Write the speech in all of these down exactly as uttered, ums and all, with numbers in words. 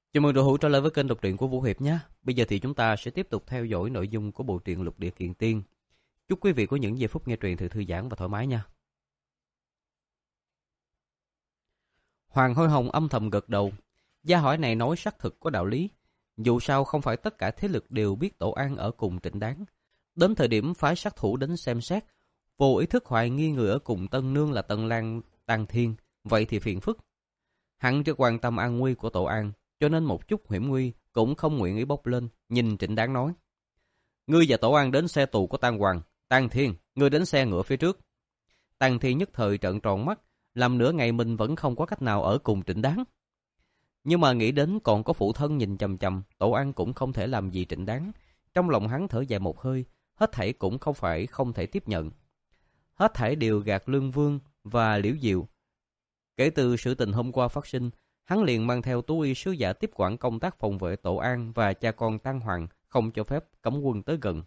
Chào mừng đội hữu trở lại với kênh đọc truyện của Vũ Hiệp nhé. Bây giờ thì chúng ta sẽ tiếp tục theo dõi nội dung của bộ truyện Lục Địa Kiền Tiên. Chúc quý vị có những giây phút nghe truyện thật thư giãn và thoải mái nha. Hoàng Hôi Hồng âm thầm gật đầu. Gia hỏi này nói xác thực có đạo lý. Dù sao không phải tất cả thế lực đều biết Tổ An ở cùng Trịnh Đáng. Đến thời điểm phái sát thủ đến xem xét, vô ý thức hoài nghi người ở cùng Tân Nương là Tân Lan Tang Thiên, vậy thì phiền phức. Hắn rất quan tâm an nguy của Tổ An, cho nên một chút hiểm nguy cũng không nguyện ý bốc lên. Nhìn Trịnh Đáng nói: Ngươi và Tổ An đến xe tù của Tang Hoàng, Tang Thiên, ngươi đến xe ngựa phía trước. Tang Thiên nhất thời trợn tròn mắt, làm nửa ngày mình vẫn không có cách nào ở cùng Trịnh Đáng. Nhưng mà nghĩ đến còn có phụ thân nhìn chằm chằm, Tổ An cũng không thể làm gì Trịnh Đáng. Trong lòng hắn thở dài một hơi, hết thảy cũng không phải không thể tiếp nhận. Hết thảy đều gạt Lương Vương và Liễu Diệu. Kể từ sự tình hôm qua phát sinh, hắn liền mang theo Tú Y sứ giả tiếp quản công tác phòng vệ Tổ An và cha con Tang Hoàng, không cho phép cấm quân tới gần.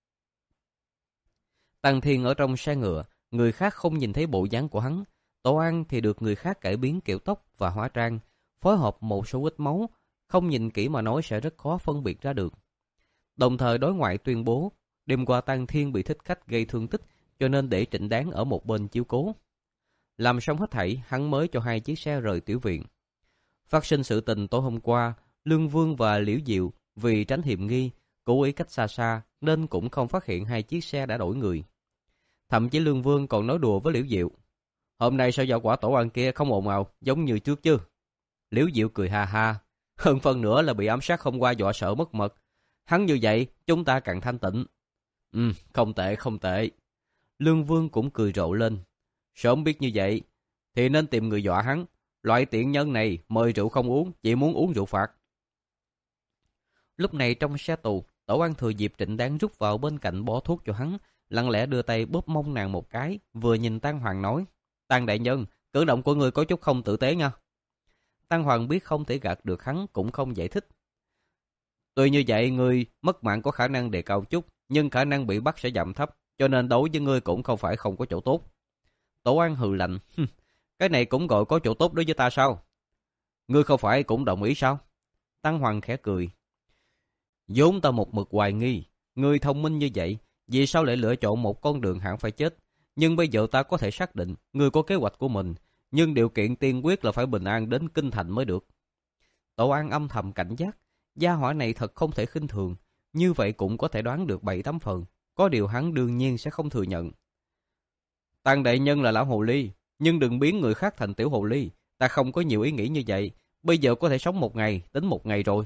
Tang Thiên ở trong xe ngựa, người khác không nhìn thấy bộ dáng của hắn. Tổ An thì được người khác cải biến kiểu tóc và hóa trang, phối hợp một số ít máu, không nhìn kỹ mà nói sẽ rất khó phân biệt ra được. Đồng thời đối ngoại tuyên bố, đêm qua Tang Thiên bị thích khách gây thương tích, cho nên để Trịnh Đáng ở một bên chiếu cố. Làm xong hết thảy, hắn mới cho hai chiếc xe rời tiểu viện. Phát sinh sự tình tối hôm qua, Lương Vương và Liễu Diệu vì tránh hiểm nghi, cố ý cách xa xa nên cũng không phát hiện hai chiếc xe đã đổi người. Thậm chí Lương Vương còn nói đùa với Liễu Diệu: Hôm nay sao dạo quả Tổ An kia không ồn ào giống như trước chứ? Liễu Diệu cười ha ha, hơn phần nữa là bị ám sát hôm qua dọa sợ mất mật. Hắn như vậy, chúng ta càng thanh tịnh. Ừ, không tệ, không tệ. Lương Vương cũng cười rộ lên. Sớm biết như vậy, thì nên tìm người dọa hắn. Loại tiện nhân này mời rượu không uống, chỉ muốn uống rượu phạt. Lúc này trong xe tù, Tổ An thừa dịp Trịnh Đáng rút vào bên cạnh bỏ thuốc cho hắn, lặng lẽ đưa tay bóp mông nàng một cái, vừa nhìn Tang Hoàng nói: Tang đại nhân, cử động của người có chút không tử tế nha. Tang Hoàng biết không thể gạt được hắn, cũng không giải thích. Tuy như vậy, người mất mạng có khả năng đề cao chút, nhưng khả năng bị bắt sẽ giảm thấp, cho nên đấu với ngươi cũng không phải không có chỗ tốt. Tổ An hừ lạnh: Cái này cũng gọi có chỗ tốt đối với ta sao? Ngươi không phải cũng đồng ý sao? Tăng Hoàng khẽ cười: vốn ta một mực hoài nghi, ngươi thông minh như vậy, vì sao lại lựa chọn một con đường hẳn phải chết? Nhưng bây giờ ta có thể xác định, ngươi có kế hoạch của mình, nhưng điều kiện tiên quyết là phải bình an đến kinh thành mới được. Tổ An âm thầm cảnh giác, gia hỏa này thật không thể khinh thường, như vậy cũng có thể đoán được bảy tám phần, có điều hắn đương nhiên sẽ không thừa nhận. Tang đại nhân là lão hồ ly, nhưng đừng biến người khác thành tiểu hồ ly, ta không có nhiều ý nghĩ như vậy, bây giờ có thể sống một ngày, tính một ngày rồi.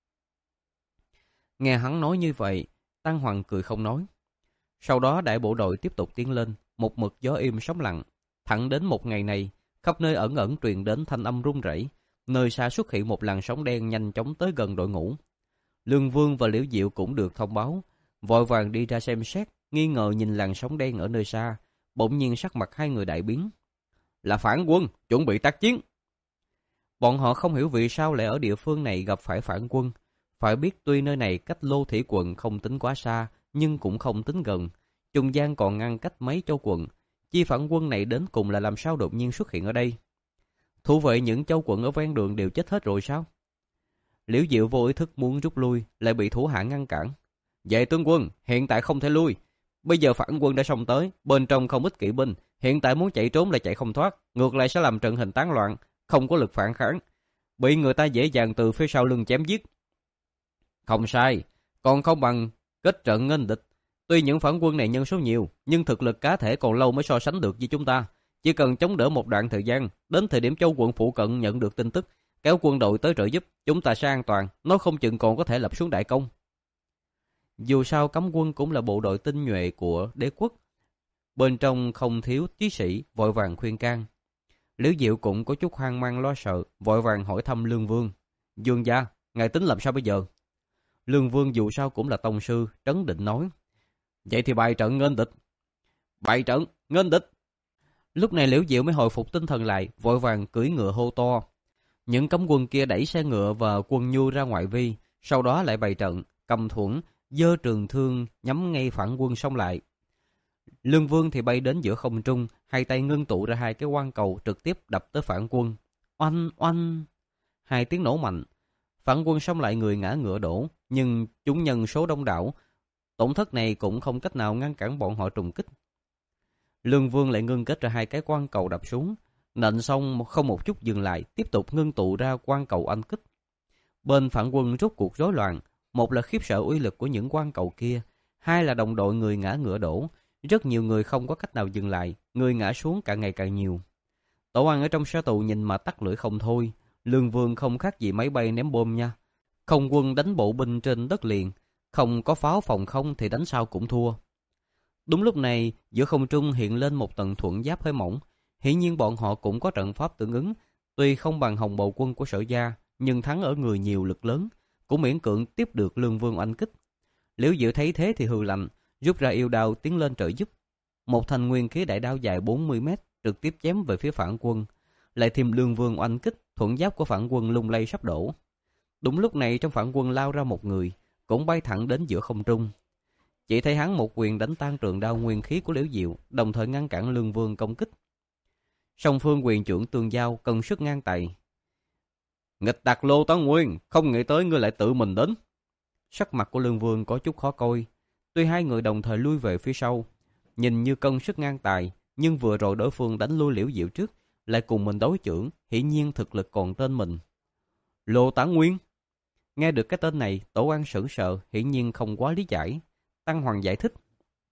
Nghe hắn nói như vậy, Tăng Hoàng cười không nói. Sau đó đại bộ đội tiếp tục tiến lên, một mực gió im sóng lặng. Thẳng đến một ngày này, khắp nơi ẩn ẩn truyền đến thanh âm rung rẩy, nơi xa xuất hiện một làn sóng đen nhanh chóng tới gần đội ngũ. Lương Vương và Liễu Diệu cũng được thông báo, vội vàng đi ra xem xét, nghi ngờ nhìn làn sóng đen ở nơi xa, bỗng nhiên sắc mặt hai người đại biến. Là phản quân, chuẩn bị tác chiến. Bọn họ không hiểu vì sao lại ở địa phương này gặp phải phản quân. Phải biết tuy nơi này cách Lô Thủy quận không tính quá xa, nhưng cũng không tính gần. Trung gian còn ngăn cách mấy châu quận. Chi phản quân này đến cùng là làm sao đột nhiên xuất hiện ở đây? Thủ vệ những châu quận ở ven đường đều chết hết rồi sao? Liễu Diệu vô ý thức muốn rút lui, lại bị thủ hạ ngăn cản. Vệ tướng quân, hiện tại không thể lui. Bây giờ phản quân đã xông tới, bên trong không ít kỵ binh, hiện tại muốn chạy trốn lại chạy không thoát, ngược lại sẽ làm trận hình tán loạn, không có lực phản kháng, bị người ta dễ dàng từ phía sau lưng chém giết. Không sai, còn không bằng kết trận nghênh địch. Tuy những phản quân này nhân số nhiều, nhưng thực lực cá thể còn lâu mới so sánh được với chúng ta. Chỉ cần chống đỡ một đoạn thời gian, đến thời điểm châu quận phụ cận nhận được tin tức, kéo quân đội tới trợ giúp, chúng ta sẽ an toàn, nói không chừng còn có thể lập xuống đại công. Dù sao cấm quân cũng là bộ đội tinh nhuệ của đế quốc, bên trong không thiếu chí sĩ, vội vàng khuyên can. Liễu Diệu cũng có chút hoang mang lo sợ, vội vàng hỏi thăm Lương Vương: Dương gia, ngài tính làm sao bây giờ? Lương Vương dù sao cũng là tông sư, trấn định nói: Vậy thì bày trận nghênh địch. Bày trận nghênh địch. Lúc này Liễu Diệu mới hồi phục tinh thần lại, vội vàng cưỡi ngựa hô to. Những cấm quân kia đẩy xe ngựa và quân nhu ra ngoại vi, sau đó lại bày trận, cầm thuẫn, giơ trường thương nhắm ngay phản quân xông lại. Lương Vương thì bay đến giữa không trung, hai tay ngưng tụ ra hai cái quan cầu trực tiếp đập tới phản quân. Oanh oanh! Hai tiếng nổ mạnh, Phản quân xông lại người ngã ngựa đổ, nhưng chúng nhân số đông đảo, tổn thất này cũng không cách nào ngăn cản bọn họ trùng kích. Lương Vương lại ngưng kết ra hai cái quan cầu đập xuống, nện xong không một chút dừng lại, tiếp tục ngưng tụ ra quan cầu oanh kích. Bên phản quân rốt cuộc rối loạn, một là khiếp sợ uy lực của những quan cầu kia, hai là đồng đội người ngã ngựa đổ, rất nhiều người không có cách nào dừng lại, người ngã xuống càng ngày càng nhiều. Tổ An ở trong xe tù nhìn mà tắt lưỡi không thôi. Lương Vương không khác gì máy bay ném bom nha. Không quân đánh bộ binh trên đất liền, không có pháo phòng không thì đánh sao cũng thua. Đúng lúc này, giữa không trung hiện lên một tầng thuẫn giáp hơi mỏng. Hiển nhiên bọn họ cũng có trận pháp tương ứng, tuy không bằng Hồng Bầu quân của Sở Gia, nhưng thắng ở người nhiều lực lớn, cũng miễn cưỡng tiếp được Lương Vương oanh kích. Liễu Diệu thấy thế thì hừ lạnh, rút ra yêu đao tiến lên trợ giúp. Một thanh nguyên khí đại đao dài bốn mươi mét trực tiếp chém về phía phản quân, lại thêm Lương Vương oanh kích, thuẫn giáp của phản quân lung lay sắp đổ. Đúng lúc này trong phản quân lao ra một người, cũng bay thẳng đến giữa không trung. Chỉ thấy hắn một quyền đánh tan trường đao nguyên khí của Liễu Diệu, đồng thời ngăn cản Lương Vương công kích. Song phương quyền trưởng tương giao, cân sức ngang tài. Nghịch tặc Lô Tấn Nguyên, không nghĩ tới ngươi lại tự mình đến. Sắc mặt của Lương Vương có chút khó coi. Tuy hai người đồng thời lui về phía sau, nhìn như cân sức ngang tài, nhưng vừa rồi đối phương đánh lui Liễu Diệu trước, lại cùng mình đối chưởng, hiển nhiên thực lực còn trên mình. Lô Tấn Nguyên. Nghe được cái tên này, Tổ An sững sờ, hiển nhiên không quá lý giải. Tăng Hoàng giải thích.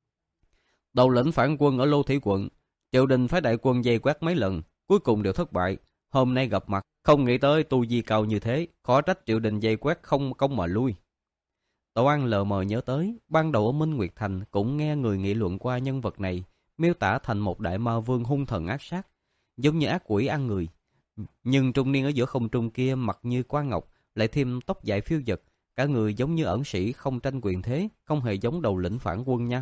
Đầu lĩnh phản quân ở Lô Thủy quận, triều đình phái đại quân vây quét mấy lần, cuối cùng đều thất bại. Hôm nay gặp mặt, không nghĩ tới tu vi cao như thế, khó trách triều đình vây quét không công mà lui. Tổ An lờ mờ nhớ tới, ban đầu ở Minh Nguyệt Thành cũng nghe người nghị luận qua nhân vật này, miêu tả thành một đại ma vương hung thần ác sát, giống như ác quỷ ăn người. Nhưng trung niên ở giữa không trung kia mặt như quan ngọc, lại thêm tóc dài phiêu dật, cả người giống như ẩn sĩ không tranh quyền thế, không hề giống đầu lĩnh phản quân nha.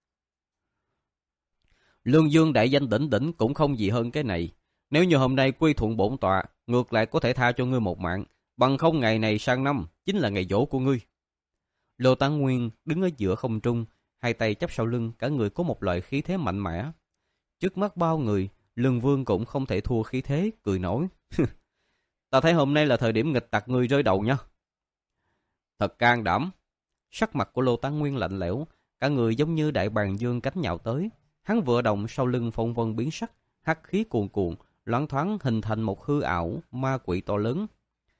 Lương Dương đại danh đỉnh đỉnh cũng không gì hơn cái này. Nếu như hôm nay quy thuận bổn tọa, ngược lại có thể tha cho ngươi một mạng, bằng không ngày này sang năm chính là ngày giỗ của ngươi. Lô Tấn Nguyên đứng ở giữa không trung, hai tay chắp sau lưng, cả người có một loại khí thế mạnh mẽ. Trước mắt bao người, Lương Vương cũng không thể thua khí thế, cười nói: "Ta thấy hôm nay là thời điểm nghịch tặc ngươi rơi đầu nha." Thật can đảm. Sắc mặt của Lô Tấn Nguyên lạnh lẽo, cả người giống như đại bàng dương cánh nhào tới. Hắn vừa động sau lưng phong vân biến sắc, hắc khí cuồn cuộn, loáng thoáng hình thành một hư ảo ma quỷ to lớn.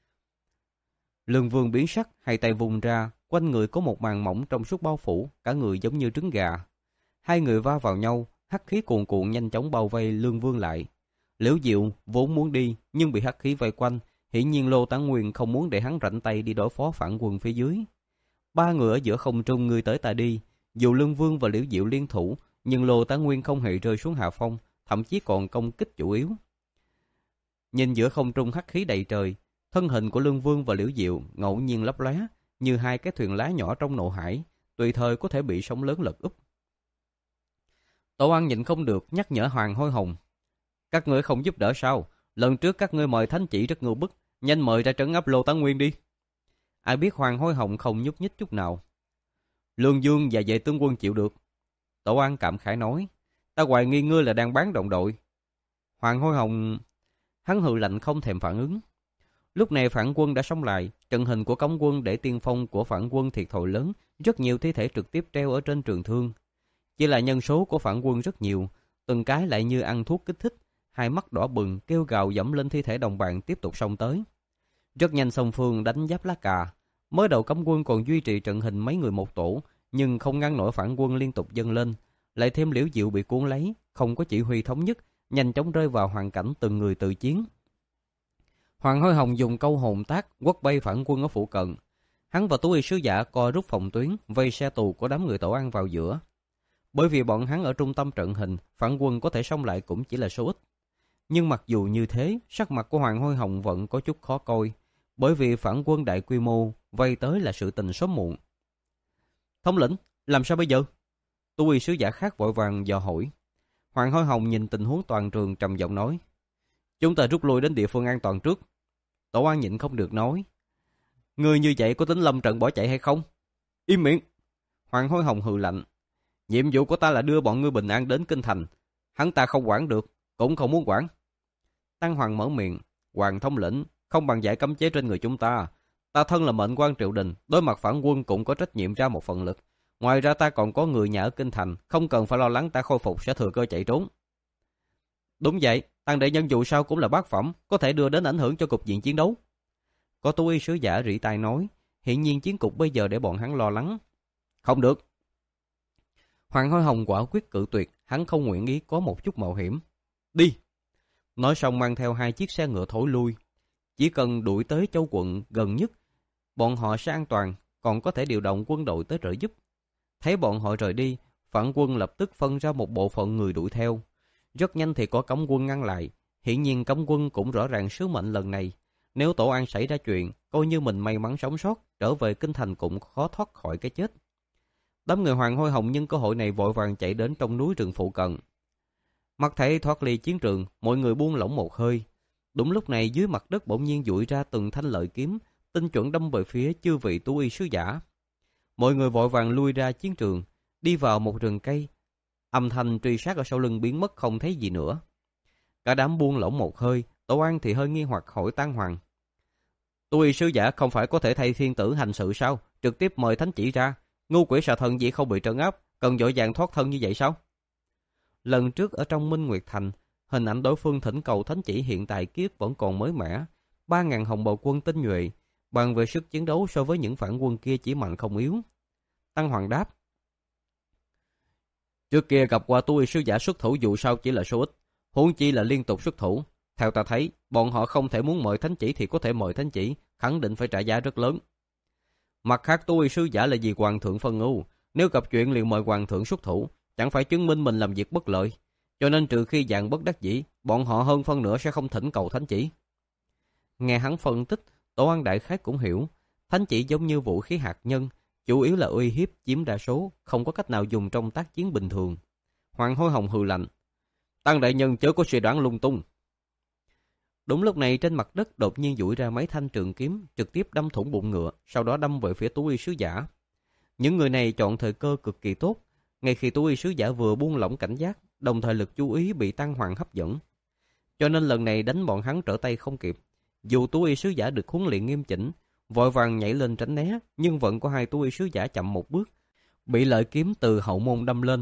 Lương Vương biến sắc, hai tay vùng ra, quanh người có một màn mỏng trong suốt bao phủ, cả người giống như trứng gà. Hai người va vào nhau, hắc khí cuồn cuộn nhanh chóng bao vây Lương Vương lại. Liễu Diệu vốn muốn đi, nhưng bị hắc khí vây quanh, hiển nhiên Lô Tấn Nguyên không muốn để hắn rảnh tay đi đối phó phản quân phía dưới. Ba người ở giữa không trung người tới ta đi, dù Lương Vương và Liễu Diệu liên thủ, nhưng Lô Tấn Nguyên không hề rơi xuống hạ phong, thậm chí còn công kích chủ yếu. Nhìn giữa không trung hắc khí đầy trời, thân hình của Lương Vương và Liễu Diệu ngẫu nhiên lấp lóe, như hai cái thuyền lá nhỏ trong nộ hải, tùy thời có thể bị sóng lớn lật úp. Tổ An nhịn không được nhắc nhở Hoàng Hôi Hồng: "Các ngươi không giúp đỡ sao? Lần trước các ngươi mời thánh chỉ rất ngưu bức, nhanh mời ra trấn áp Lô Tấn Nguyên đi." Ai biết Hoàng Hôi Hồng không nhúc nhích chút nào. "Lương Dương và Vệ tướng quân chịu được." Tổ An cảm khái nói: "Ta hoài nghi ngươi là đang bán đồng đội." Hoàng Hôi Hồng hắn hừ lạnh không thèm phản ứng. Lúc này phản quân đã xông lại, trận hình của cấm quân để tiên phong của phản quân thiệt thòi lớn, rất nhiều thi thể trực tiếp treo ở trên trường thương. Chỉ là nhân số của phản quân rất nhiều, từng cái lại như ăn thuốc kích thích, hai mắt đỏ bừng kêu gào dẫm lên thi thể đồng bạn tiếp tục xông tới. Rất nhanh song phương đánh giáp lá cà. Mới đầu cấm quân còn duy trì trận hình mấy người một tổ, nhưng không ngăn nổi phản quân liên tục dâng lên, lại thêm Liễu Diệu bị cuốn lấy, không có chỉ huy thống nhất, nhanh chóng rơi vào hoàn cảnh từng người tự chiến. Hoàng Hôi Hồng dùng câu hồn tác quất bay phản quân ở phụ cận. Hắn và Tú Y sứ giả co rút phòng tuyến, vây xe tù của đám người Tổ An vào giữa. Bởi vì bọn hắn ở trung tâm trận hình, phản quân có thể xông lại cũng chỉ là số ít. Nhưng mặc dù như thế, sắc mặt của Hoàng Hôi Hồng vẫn có chút khó coi, bởi vì phản quân đại quy mô vây tới là sự tình sớm muộn. "Thống lĩnh, làm sao bây giờ?" Tú Y sứ giả khác vội vàng dò hỏi. Hoàng Hôi Hồng nhìn tình huống toàn trường trầm giọng nói: "Chúng ta rút lui đến địa phương an toàn trước." Tổ An nhịn không được nói: "Người như vậy có tính lâm trận bỏ chạy hay không?" "Im miệng!" Hoàng Hôi Hồng hừ lạnh: "Nhiệm vụ của ta là đưa bọn ngươi bình an đến kinh thành. Hắn ta không quản được, cũng không muốn quản." Tăng Hoàng mở miệng: "Hoàng thống lĩnh, không bằng giải cấm chế trên người chúng ta. Ta thân là mệnh quan triều đình, đối mặt phản quân cũng có trách nhiệm ra một phần lực. Ngoài ra ta còn có người nhà ở kinh thành, không cần phải lo lắng ta khôi phục sẽ thừa cơ chạy trốn. Đúng vậy, Tăng đại nhân dù sao cũng là bát phẩm, có thể đưa đến ảnh hưởng cho cục diện chiến đấu. Có tu y sứ giả rỉ tai nói, hiện nhiên chiến cục bây giờ để bọn hắn lo lắng. Không được. Hoàng Hôi Hồng quả quyết cự tuyệt, hắn không nguyện ý có một chút mạo hiểm. Đi. Nói xong mang theo hai chiếc xe ngựa thổi lui. Chỉ cần đuổi tới châu quận gần nhất, bọn họ sẽ an toàn, còn có thể điều động quân đội tới trợ giúp. Thấy bọn họ rời đi, phản quân lập tức phân ra một bộ phận người đuổi theo. Rất nhanh thì có cấm quân ngăn lại. Hiển nhiên cấm quân cũng rõ ràng sứ mệnh lần này. Nếu Tổ An xảy ra chuyện, coi như mình may mắn sống sót, trở về kinh thành cũng khó thoát khỏi cái chết. Đám người Hoàng Hôi Hồng nhân cơ hội này vội vàng chạy đến trong núi rừng phụ cận. Mắt thấy thoát ly chiến trường, mọi người buông lỏng một hơi. Đúng lúc này dưới mặt đất bỗng nhiên dụi ra từng thanh lợi kiếm, tinh chuẩn đâm về phía chư vị tu y sứ giả. Mọi người vội vàng lui ra chiến trường, đi vào một rừng cây. Âm thanh truy sát ở sau lưng biến mất không thấy gì nữa. Cả đám buông lỏng một hơi, Tổ An thì hơi nghi hoặc hỏi Tăng Hoàng. Tu y sứ giả không phải có thể thay thiên tử hành sự sao? Trực tiếp mời thánh chỉ ra. Ngu quỷ xà thần gì không bị trấn áp, cần vội vàng thoát thân như vậy sao? Lần trước ở trong Minh Nguyệt Thành, hình ảnh đối phương thỉnh cầu thánh chỉ hiện tại kiếp vẫn còn mới mẻ. Ba ngàn hồng bào quân tinh nhuệ, bằng về sức chiến đấu so với những phản quân kia chỉ mạnh không yếu. Tăng Hoàng đáp. Trước kia gặp qua tu y sứ giả xuất thủ dù sao chỉ là số ít, huống chi là liên tục xuất thủ. Theo ta thấy, bọn họ không thể muốn mời thánh chỉ thì có thể mời thánh chỉ, khẳng định phải trả giá rất lớn. Mặt khác tu y sứ giả là vì hoàng thượng phân ưu, nếu gặp chuyện liền mời hoàng thượng xuất thủ, chẳng phải chứng minh mình làm việc bất lợi. Cho nên trừ khi dạng bất đắc dĩ, bọn họ hơn phân nửa sẽ không thỉnh cầu thánh chỉ. Nghe hắn phân tích, Tổ An đại khái cũng hiểu, thánh chỉ giống như vũ khí hạt nhân, chủ yếu là uy hiếp chiếm đa số, không có cách nào dùng trong tác chiến bình thường. Hoàng Hôi Hồng hừ lạnh, Tăng đại nhân chớ có suy đoán lung tung. Đúng lúc này trên mặt đất đột nhiên duỗi ra mấy thanh trường kiếm, trực tiếp đâm thủng bụng ngựa, sau đó đâm về phía tú y sứ giả. Những người này chọn thời cơ cực kỳ tốt, ngay khi tú y sứ giả vừa buông lỏng cảnh giác, đồng thời lực chú ý bị Tăng Hoàng hấp dẫn. Cho nên lần này đánh bọn hắn trở tay không kịp. Dù tú y sứ giả được huấn luyện nghiêm chỉnh, vội vàng nhảy lên tránh né, nhưng vẫn có hai tú y sứ giả chậm một bước, bị lợi kiếm từ hậu môn đâm lên.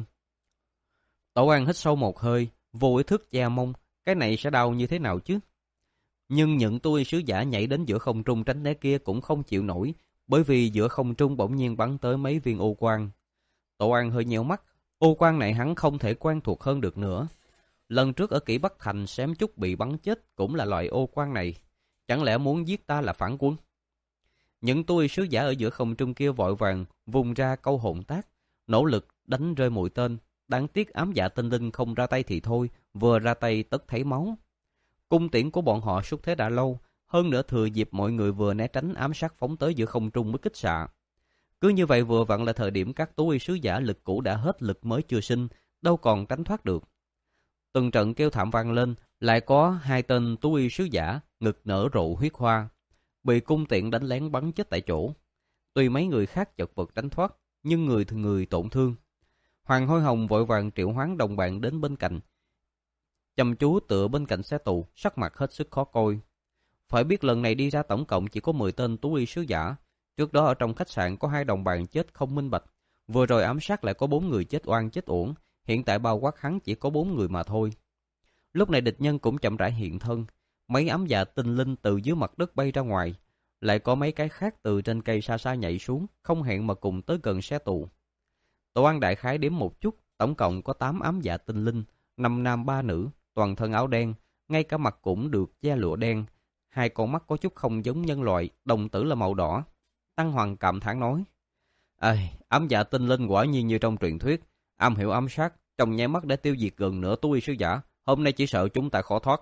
Tổ An hít sâu một hơi, vô ý thức che mông, cái này sẽ đau như thế nào chứ? Nhưng những tu y sứ giả nhảy đến giữa không trung tránh né kia cũng không chịu nổi, bởi vì giữa không trung bỗng nhiên bắn tới mấy viên ô quang. Tổ An hơi nhíu mắt, ô quang này hắn không thể quen thuộc hơn được nữa. Lần trước ở Kỷ Bắc Thành xém chút bị bắn chết cũng là loại ô quang này, chẳng lẽ muốn giết ta là phản quân? Những tu y sứ giả ở giữa không trung kia vội vàng vùng ra câu hồn tác, nỗ lực đánh rơi mũi tên. Đáng tiếc ám dạ tinh linh không ra tay thì thôi, vừa ra tay tất thấy máu. Cung tiễn của bọn họ xuất thế đã lâu, hơn nữa thừa dịp mọi người vừa né tránh ám sát phóng tới giữa không trung mới kích xạ. Cứ như vậy vừa vặn là thời điểm các tú y sứ giả lực cũ đã hết, lực mới chưa sinh, đâu còn tránh thoát được. Từng trận kêu thảm vang lên, lại có hai tên tú y sứ giả ngực nở rộ huyết hoa, bị cung tiễn đánh lén bắn chết tại chỗ. Tuy mấy người khác chật vật tránh thoát, nhưng người thường người tổn thương. Hoàng Hôi Hồng vội vàng triệu hoán đồng bạn đến bên cạnh, chăm chú tựa bên cạnh xe tù, sắc mặt hết sức khó coi. Phải biết lần này đi ra tổng cộng chỉ có mười tên tú y sứ giả. Trước đó ở trong khách sạn có hai đồng bạn chết không minh bạch, vừa rồi ám sát lại có bốn người chết oan chết uổng, hiện tại bao quát hắn chỉ có bốn người mà thôi. Lúc này địch nhân cũng chậm rãi hiện thân, mấy ám dạ tinh linh từ dưới mặt đất bay ra ngoài, lại có mấy cái khác từ trên cây xa xa nhảy xuống, không hẹn mà cùng tới gần xe tù. Tổ An đại khái đếm một chút, tổng cộng có tám ám dạ tinh linh, năm nam ba nữ, toàn thân áo đen, ngay cả mặt cũng được che lụa đen, hai con mắt có chút không giống nhân loại, đồng tử là màu đỏ. Tăng Hoàng cảm thán nói, Ây, ám dạ tinh linh quả nhiên như trong truyền thuyết, am hiểu ám sát, trong nháy mắt đã tiêu diệt gần nửa tu y sứ giả, hôm nay chỉ sợ chúng ta khó thoát.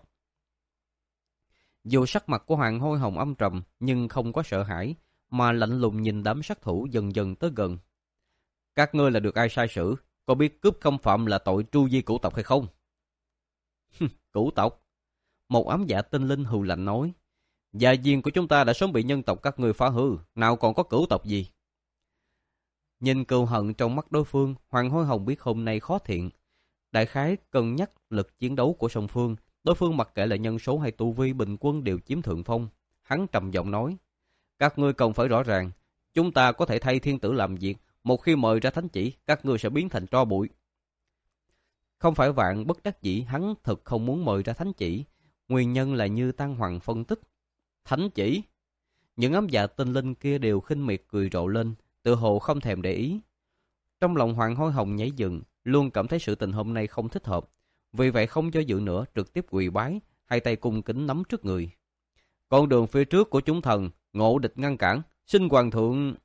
Dù sắc mặt của Hoàng Hôi Hồng âm trầm, nhưng không có sợ hãi, mà lạnh lùng nhìn đám sát thủ dần dần tới gần. Các ngươi là được ai sai sử, có biết cướp không phạm là tội tru di cửu tộc hay không? Cửu tộc? Một ám dạ tinh linh hừ lạnh nói, gia viên của chúng ta đã sớm bị nhân tộc các ngươi phá hư, nào còn có cửu tộc gì? Nhìn cừu hận trong mắt đối phương, Hoàng Hôi Hồng biết hôm nay khó thiện. Đại khái cân nhắc lực chiến đấu của song phương, đối phương mặc kệ là nhân số hay tu vi bình quân đều chiếm thượng phong. Hắn trầm giọng nói, Các ngươi cần phải rõ ràng, chúng ta có thể thay thiên tử làm việc, một khi mời ra thánh chỉ, các ngươi sẽ biến thành tro bụi. Không phải Vạn bất đắc dĩ, hắn thực không muốn mời ra thánh chỉ. Nguyên nhân là như Tăng Hoàng phân tích. Thánh chỉ? Những ám dạ tinh linh kia đều khinh miệt cười rộ lên, tự hồ không thèm để ý. Trong lòng Hoàng Hôi Hồng nhảy dựng, luôn cảm thấy sự tình hôm nay không thích hợp. Vì vậy không do dự nữa, trực tiếp quỳ bái, hai tay cung kính nắm trước người. Con đường phía trước của chúng thần, ngộ địch ngăn cản, xin hoàng thượng.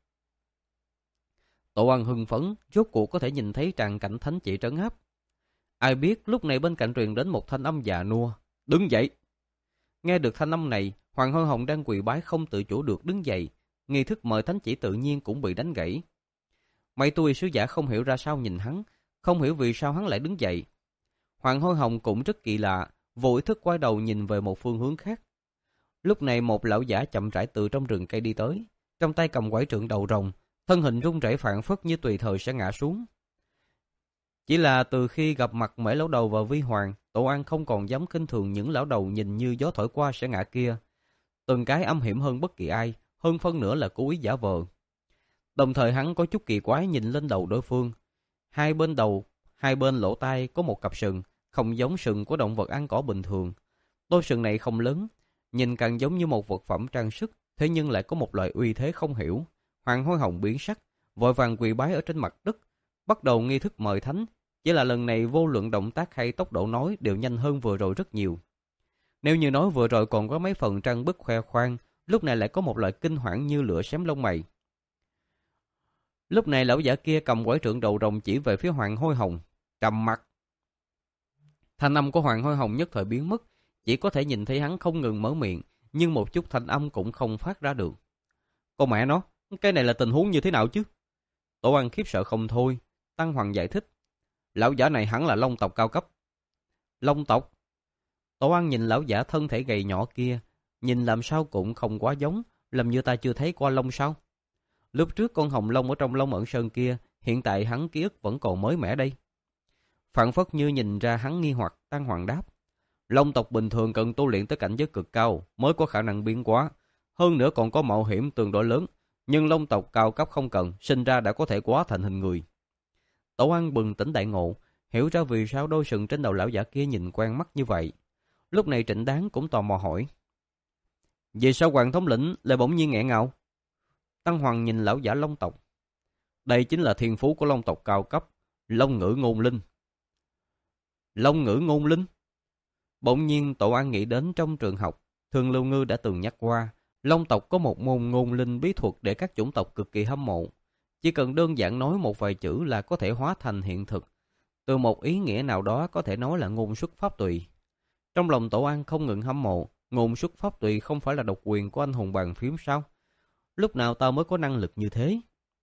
Tổ An hưng phấn, rốt cuộc có thể nhìn thấy tràng cảnh thánh chỉ trấn áp. Ai biết lúc này bên cạnh truyền đến một thanh âm già nua. Đứng dậy! Nghe được thanh âm này, Hoàng Hôi Hồng đang quỳ bái không tự chủ được đứng dậy. Nghi thức mời thánh chỉ tự nhiên cũng bị đánh gãy. Mấy tu y sứ giả không hiểu ra sao nhìn hắn, không hiểu vì sao hắn lại đứng dậy. Hoàng Hôi Hồng cũng rất kỳ lạ, vô ý thức quay đầu nhìn về một phương hướng khác. Lúc này một lão giả chậm rãi từ trong rừng cây đi tới, trong tay cầm quải trượng đầu rồng, thân hình run rẩy phảng phất như tùy thời sẽ ngã xuống. Chỉ là từ khi gặp mặt Mễ lão đầu và Vi Hoàng, Tổ An không còn dám khinh thường những lão đầu nhìn như gió thổi qua sẽ ngã kia. Từng cái âm hiểm hơn bất kỳ ai, hơn phân nửa là cố ý giả vờ. Đồng thời hắn có chút kỳ quái nhìn lên đầu đối phương. Hai bên đầu, hai bên lỗ tai có một cặp sừng, không giống sừng của động vật ăn cỏ bình thường. Đôi sừng này không lớn, nhìn càng giống như một vật phẩm trang sức, thế nhưng lại có một loại uy thế không hiểu. Hoàng Hôi Hồng biến sắc, vội vàng quỳ bái ở trên mặt đất, bắt đầu nghi thức mời thánh. Chỉ là lần này vô luận động tác hay tốc độ nói đều nhanh hơn vừa rồi rất nhiều. Nếu như nói vừa rồi còn có mấy phần trang bức khoe khoang, lúc này lại có một loại kinh hoảng như lửa xém lông mày. Lúc này lão giả kia cầm quải trượng đầu rồng chỉ về phía Hoàng Hôi Hồng, trầm mặt. Thanh âm của Hoàng Hôi Hồng nhất thời biến mất, chỉ có thể nhìn thấy hắn không ngừng mở miệng, nhưng một chút thanh âm cũng không phát ra được. Con mẹ nó, cái này là tình huống như thế nào chứ? Tổ An khiếp sợ không thôi. Tăng Hoàng giải thích, lão giả này hẳn là Long tộc cao cấp. Long tộc? Tổ An nhìn lão giả thân thể gầy nhỏ kia, nhìn làm sao cũng không quá giống, làm như ta chưa thấy qua Long sao? Lúc trước con hồng long ở trong Long Ẩn Sơn kia, hiện tại hắn ký ức vẫn còn mới mẻ đây. Phản phất như nhìn ra hắn nghi hoặc, Tăng Hoàng đáp, Long tộc bình thường cần tu luyện tới cảnh giới cực cao mới có khả năng biến hóa, hơn nữa còn có mạo hiểm tương đối lớn, nhưng Long tộc cao cấp không cần, sinh ra đã có thể hóa thành hình người. Tổ An bừng tỉnh đại ngộ, hiểu ra vì sao đôi sừng trên đầu lão giả kia nhìn quen mắt như vậy. Lúc này Trịnh Đáng cũng tò mò hỏi, vì sao Hoàng thống lĩnh lại bỗng nhiên nghẹn ngào? Tăng Hoàng nhìn lão giả Long tộc, đây chính là thiên phú của Long tộc cao cấp, Long ngữ ngôn linh. Long ngữ ngôn linh? Bỗng nhiên Tổ An nghĩ đến trong trường học, Thường Lưu Ngư đã từng nhắc qua, Long tộc có một môn ngôn linh bí thuật để các chủng tộc cực kỳ hâm mộ. Chỉ cần đơn giản nói một vài chữ là có thể hóa thành hiện thực. Từ một ý nghĩa nào đó có thể nói là ngôn xuất pháp tùy. Trong lòng Tổ An không ngừng hâm mộ, ngôn xuất pháp tùy không phải là độc quyền của anh hùng bàn phím sao? Lúc nào ta mới có năng lực như thế?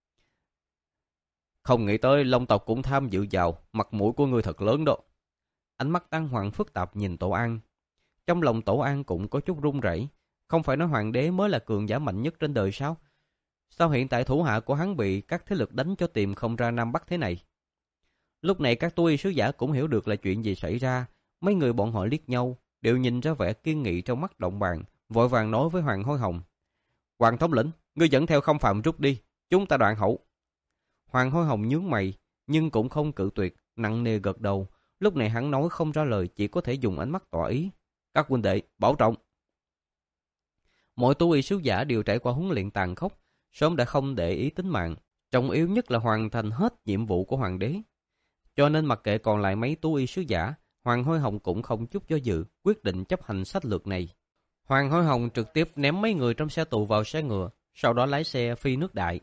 Không nghĩ tới Long tộc cũng tham dự vào, mặt mũi của ngươi thật lớn đó. Ánh mắt Tăng Hoàng phức tạp nhìn Tổ An. Trong lòng Tổ An cũng có chút run rẩy. Không phải nói hoàng đế mới là cường giả mạnh nhất trên đời sao? Sao hiện tại thủ hạ của hắn bị các thế lực đánh cho tìm không ra Nam Bắc thế này? Lúc này các tu y sứ giả cũng hiểu được là chuyện gì xảy ra. Mấy người bọn họ liếc nhau, đều nhìn ra vẻ kiên nghị trong mắt động bàn, vội vàng nói với Hoàng Hôi Hồng, Hoàng thống lĩnh, ngươi dẫn theo Không Phạm rút đi, chúng ta đoạn hậu. Hoàng Hôi Hồng nhướng mày, nhưng cũng không cự tuyệt, nặng nề gật đầu. Lúc này hắn nói không ra lời, chỉ có thể dùng ánh mắt tỏ ý. Các huynh đệ, bảo trọng. Mọi tu y sứ giả đều trải qua huấn luyện tàn khốc, sớm đã không để ý tính mạng, trọng yếu nhất là hoàn thành hết nhiệm vụ của hoàng đế. Cho nên mặc kệ còn lại mấy tu y sứ giả, Hoàng Hôi Hồng cũng không chút do dự, quyết định chấp hành sách lược này. Hoàng Hôi Hồng trực tiếp ném mấy người trong xe tù vào xe ngựa, sau đó lái xe phi nước đại.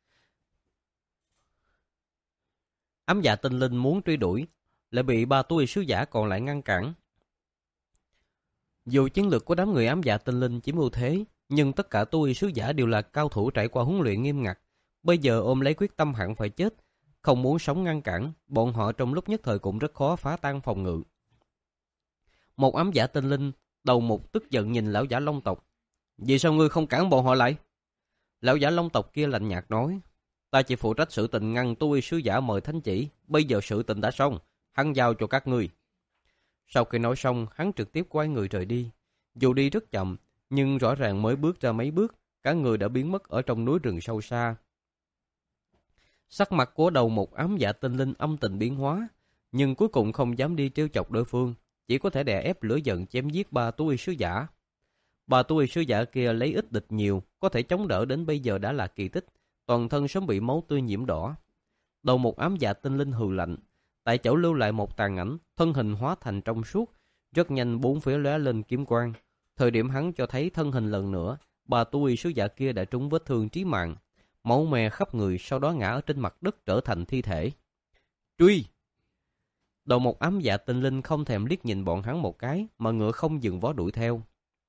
Ám dạ tinh linh muốn truy đuổi, lại bị ba tu y sứ giả còn lại ngăn cản. Dù chiến lược của đám người ám dạ tinh linh chiếm ưu thế, nhưng tất cả tu y sứ giả đều là cao thủ trải qua huấn luyện nghiêm ngặt. Bây giờ ôm lấy quyết tâm hẳn phải chết, không muốn sống ngăn cản, bọn họ trong lúc nhất thời cũng rất khó phá tan phòng ngự. Một ám giả tinh linh, đầu mục tức giận nhìn lão giả Long tộc. Vì sao ngươi không cản bọn họ lại? Lão giả Long tộc kia lạnh nhạt nói, ta chỉ phụ trách sự tình ngăn tu y sứ giả mời thánh chỉ, bây giờ sự tình đã xong, hắn giao cho các ngươi. Sau khi nói xong, hắn trực tiếp quay người rời đi. Dù đi rất chậm, nhưng rõ ràng mới bước ra mấy bước, cả người đã biến mất ở trong núi rừng sâu xa. Sắc mặt của đầu một ám dạ tinh linh âm tình biến hóa, nhưng cuối cùng không dám đi trêu chọc đối phương, chỉ có thể đè ép lửa giận chém giết ba tu y sứ giả. Ba tu y sứ giả kia lấy ít địch nhiều, có thể chống đỡ đến bây giờ đã là kỳ tích, toàn thân sớm bị máu tươi nhiễm đỏ. Đầu một ám dạ tinh linh hừ lạnh, tại chỗ lưu lại một tàn ảnh, thân hình hóa thành trong suốt, rất nhanh bốn phía lóe lên kiếm quang. Thời điểm hắn cho thấy thân hình lần nữa, bà tu y sứ giả kia đã trúng vết thương chí mạng, máu me khắp người, sau đó ngã ở trên mặt đất trở thành thi thể. Truy! Đầu một ám dạ tinh linh không thèm liếc nhìn bọn hắn một cái, mà ngựa không dừng vó đuổi theo.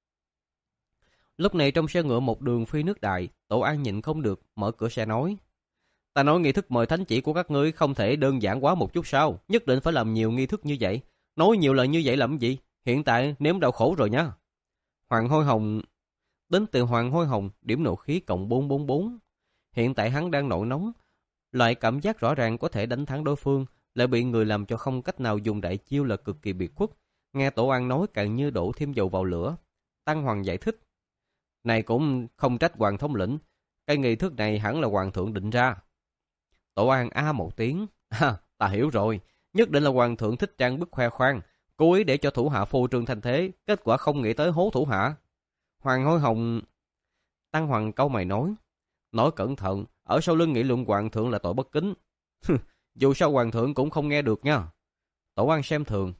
Lúc này trong xe ngựa một đường phi nước đại, Tổ An nhịn không được, mở cửa xe nói: Ta nói nghi thức mời thánh chỉ của các ngươi không thể đơn giản quá một chút sao? Nhất định phải làm nhiều nghi thức như vậy. Nói nhiều lần như vậy làm gì? Hiện tại nếm đau khổ rồi nhá. Hoàng Hôi Hồng... Đến từ Hoàng Hôi Hồng, điểm nộ khí cộng bốn bốn bốn. Hiện tại hắn đang nổi nóng. Loại cảm giác rõ ràng có thể đánh thắng đối phương, lại bị người làm cho không cách nào dùng đại chiêu là cực kỳ biệt khuất. Nghe Tổ An nói càng như đổ thêm dầu vào lửa. Tăng Hoàng giải thích: Này cũng không trách Hoàng thống lĩnh. Cái nghi thức này hẳn là Hoàng thượng định ra. Tổ An a một tiếng: À, ta hiểu rồi. Nhất định là Hoàng thượng thích trang bức khoe khoang, cố ý để cho thủ hạ phô trương thành thế, kết quả không nghĩ tới hố thủ hạ. Hoàng Hôi Hồng... Tăng Hoàng câu mày nói: Nói cẩn thận, ở sau lưng nghị luận Hoàng thượng là tội bất kính. Dù sao Hoàng thượng cũng không nghe được nha. Tổ An xem thường: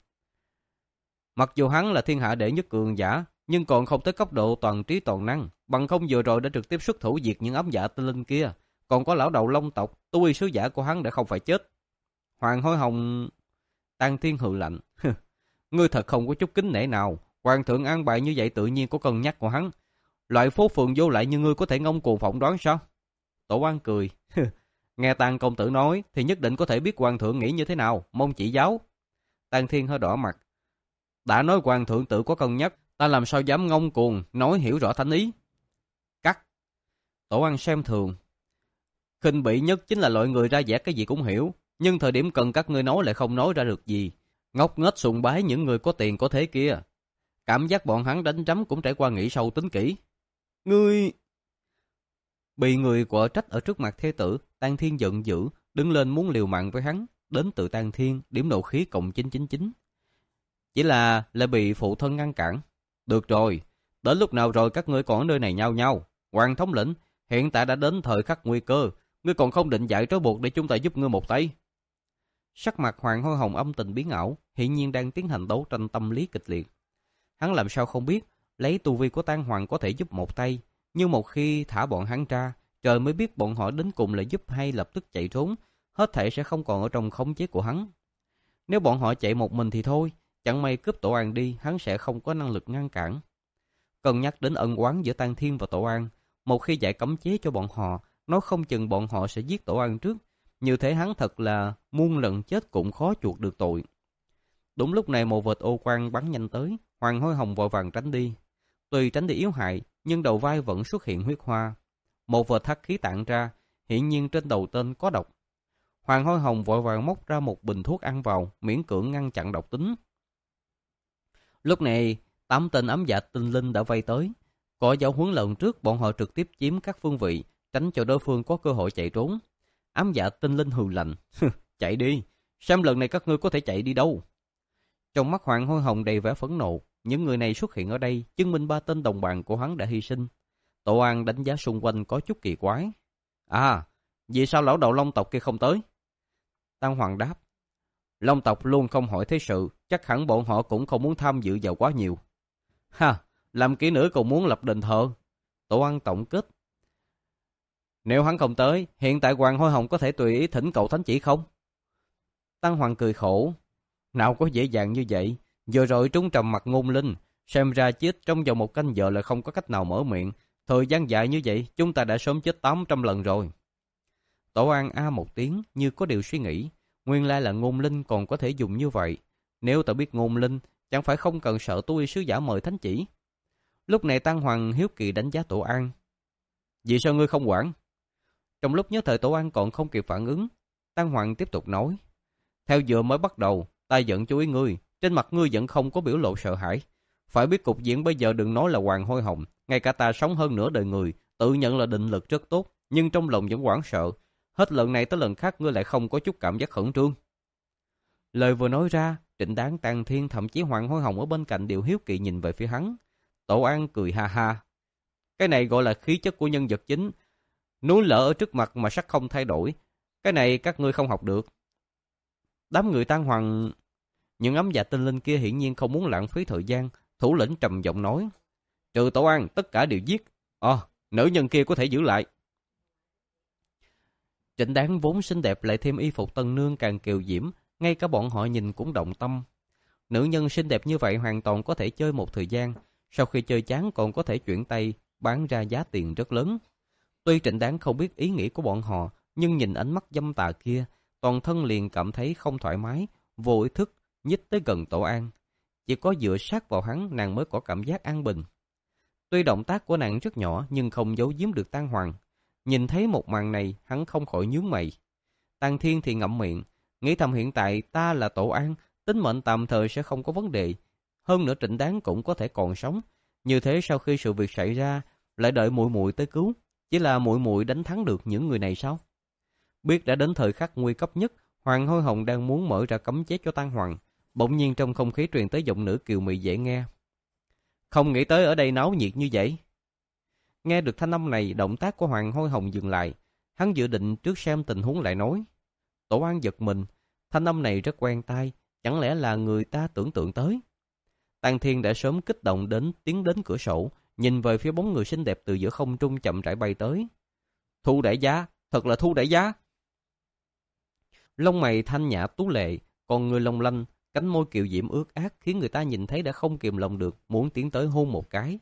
Mặc dù hắn là thiên hạ đệ nhất cường giả, nhưng còn không tới cấp độ toàn trí toàn năng, bằng không vừa rồi đã trực tiếp xuất thủ diệt những ám dạ tinh linh kia. Còn có lão đầu Long tộc, tu y sứ giả của hắn đã không phải chết. Hoàng Hôi Hồng... Tăng Thiên hừ lạnh: Ngươi thật không có chút kính nể nào. Hoàng thượng an bài như vậy tự nhiên có cân nhắc của hắn. Loại phố phường vô lại như ngươi có thể ngông cuồng phỏng đoán sao? Tổ An cười: Nghe Tăng công tử nói thì nhất định có thể biết Hoàng thượng nghĩ như thế nào, mong chỉ giáo. Tăng Thiên hơi đỏ mặt: Đã nói Hoàng thượng tự có cân nhắc, ta làm sao dám ngông cuồng nói hiểu rõ thánh ý. Cắt. Tổ An xem thường: Khinh bỉ nhất chính là loại người ra vẻ cái gì cũng hiểu, nhưng thời điểm cần các ngươi nói lại không nói ra được gì. Ngốc nghếch sùng bái những người có tiền có thế kia. Cảm giác bọn hắn đánh trắm cũng trải qua nghĩ sâu tính kỹ. Ngươi... Bị người quở trách ở trước mặt thế tử, Tăng Thiên giận dữ, đứng lên muốn liều mạng với hắn. Đến từ Tăng Thiên, điểm nộ khí cộng chín chín chín. Chỉ là lại bị phụ thân ngăn cản. Được rồi, đến lúc nào rồi các ngươi còn ở nơi này nhau nhau. Hoàng thống lĩnh, hiện tại đã đến thời khắc nguy cơ. Ngươi còn không định giải trói buộc để chúng ta giúp ngươi một tay? Sắc mặt Hoàng Hôi Hồng âm tình biến ảo, hiển nhiên đang tiến hành đấu tranh tâm lý kịch liệt. Hắn làm sao không biết, lấy tu vi của Tăng Hoàng có thể giúp một tay, nhưng một khi thả bọn hắn ra, trời mới biết bọn họ đến cùng là giúp hay lập tức chạy trốn, hết thảy sẽ không còn ở trong khống chế của hắn. Nếu bọn họ chạy một mình thì thôi, chẳng may cướp Tổ An đi, hắn sẽ không có năng lực ngăn cản. Cân nhắc đến ân oán giữa Tăng Thiên và Tổ An, một khi giải cấm chế cho bọn họ, nói không chừng bọn họ sẽ giết Tổ An trước. Như thế hắn thật là muôn lần chết cũng khó chuộc được tội. Đúng lúc này một vệt ô quang bắn nhanh tới, Hoàng Hôi Hồng vội vàng tránh đi. Tuy tránh đi yếu hại, nhưng đầu vai vẫn xuất hiện huyết hoa. Một vệt hắc khí tản ra, hiển nhiên trên đầu tên có độc. Hoàng Hôi Hồng vội vàng móc ra một bình thuốc ăn vào, miễn cưỡng ngăn chặn độc tính. Lúc này, tám tên ám dạ tinh linh đã vây tới. Có giáo huấn lần trước, bọn họ trực tiếp chiếm các phương vị, tránh cho đối phương có cơ hội chạy trốn. Ám dạ tinh linh hừ lạnh: Chạy đi, xem lần này các ngươi có thể chạy đi đâu. Trong mắt Hoàng Hôi Hồng đầy vẻ phẫn nộ, những người này xuất hiện ở đây chứng minh ba tên đồng bạn của hắn đã hy sinh. Tổ An đánh giá xung quanh có chút kỳ quái: À, vì sao lão đầu Long tộc kia không tới? Tăng Hoàng đáp: Long tộc luôn không hỏi thế sự, chắc hẳn bọn họ cũng không muốn tham dự vào quá nhiều. Ha, làm kỹ nữa còn muốn lập đền thờ. Tổ An tổng kết: Nếu hắn không tới, hiện tại Hoàng Hôi Hồng có thể tùy ý thỉnh cầu thánh chỉ không? Tăng Hoàng cười khổ: Nào có dễ dàng như vậy, vừa rồi trúng trầm mặt Ngôn Linh, xem ra chết trong vòng một canh giờ là không có cách nào mở miệng. Thời gian dài như vậy, chúng ta đã sớm chết tám trăm lần rồi. Tổ An a một tiếng như có điều suy nghĩ, nguyên lai là Ngôn Linh còn có thể dùng như vậy. Nếu ta biết Ngôn Linh, chẳng phải không cần sợ tu y sứ giả mời thánh chỉ. Lúc này Tăng Hoàng hiếu kỳ đánh giá Tổ An: Vì sao ngươi không quản? Trong lúc nhất thời Tổ An còn không kịp phản ứng, Tăng Hoàng tiếp tục nói: Theo vừa mới bắt đầu, ta vẫn chú ý ngươi, trên mặt ngươi vẫn không có biểu lộ sợ hãi. Phải biết cục diện bây giờ đừng nói là Hoàng Hôi Hồng, ngay cả ta sống hơn nửa đời người, tự nhận là định lực rất tốt, nhưng trong lòng vẫn hoảng sợ. Hết lần này tới lần khác ngươi lại không có chút cảm giác khẩn trương. Lời vừa nói ra, Trịnh Đáng, Tàng Thiên, thậm chí Hoàng Hôi Hồng ở bên cạnh đều hiếu kỳ nhìn về phía hắn. Tổ An cười ha ha. Cái này gọi là khí chất của nhân vật chính. Núi lở ở trước mặt mà sắc không thay đổi. Cái này các ngươi không học được. Đám người Tang Hoàng... Những ấm dạ tinh linh kia hiển nhiên không muốn lãng phí thời gian. Thủ lĩnh trầm giọng nói. Trừ Tổ An, tất cả đều giết. Ờ, à, nữ nhân kia có thể giữ lại. Trịnh Đáng vốn xinh đẹp lại thêm y phục tân nương càng kiều diễm. Ngay cả bọn họ nhìn cũng động tâm. Nữ nhân xinh đẹp như vậy hoàn toàn có thể chơi một thời gian. Sau khi chơi chán còn có thể chuyển tay, bán ra giá tiền rất lớn. Tuy Trịnh Đáng không biết ý nghĩ của bọn họ, nhưng nhìn ánh mắt dâm tà kia, toàn thân liền cảm thấy không thoải mái, vô ý thức, nhích tới gần Tổ An. Chỉ có dựa sát vào hắn nàng mới có cảm giác an bình. Tuy động tác của nàng rất nhỏ nhưng không giấu giếm được Tang Hoàng. Nhìn thấy một màn này, hắn không khỏi nhướng mày. Tang Thiên thì ngậm miệng, nghĩ thầm hiện tại ta là Tổ An, tính mệnh tạm thời sẽ không có vấn đề. Hơn nữa Trịnh Đáng cũng có thể còn sống. Như thế sau khi sự việc xảy ra, lại đợi muội muội tới cứu, chỉ là muội muội đánh thắng được những người này sao? Biết đã đến thời khắc nguy cấp nhất, Hoàng Hôi Hồng đang muốn mở ra cấm chế cho Tang Hoàng, bỗng nhiên trong không khí truyền tới giọng nữ kiều mị dễ nghe. Không nghĩ tới ở đây náo nhiệt như vậy. Nghe được thanh âm này, động tác của Hoàng Hôi Hồng dừng lại, hắn dự định trước xem tình huống lại nói. Tổ An giật mình, thanh âm này rất quen tai, chẳng lẽ là người ta tưởng tượng tới? Tang Thiên đã sớm kích động đến tiến đến cửa sổ, nhìn về phía bóng người xinh đẹp từ giữa không trung chậm rãi bay tới. Thu đại giá, thật là Thu đại giá. Lông mày thanh nhã tú lệ, còn người long lanh, cánh môi kiều diễm ướt át khiến người ta nhìn thấy đã không kìm lòng được, muốn tiến tới hôn một cái.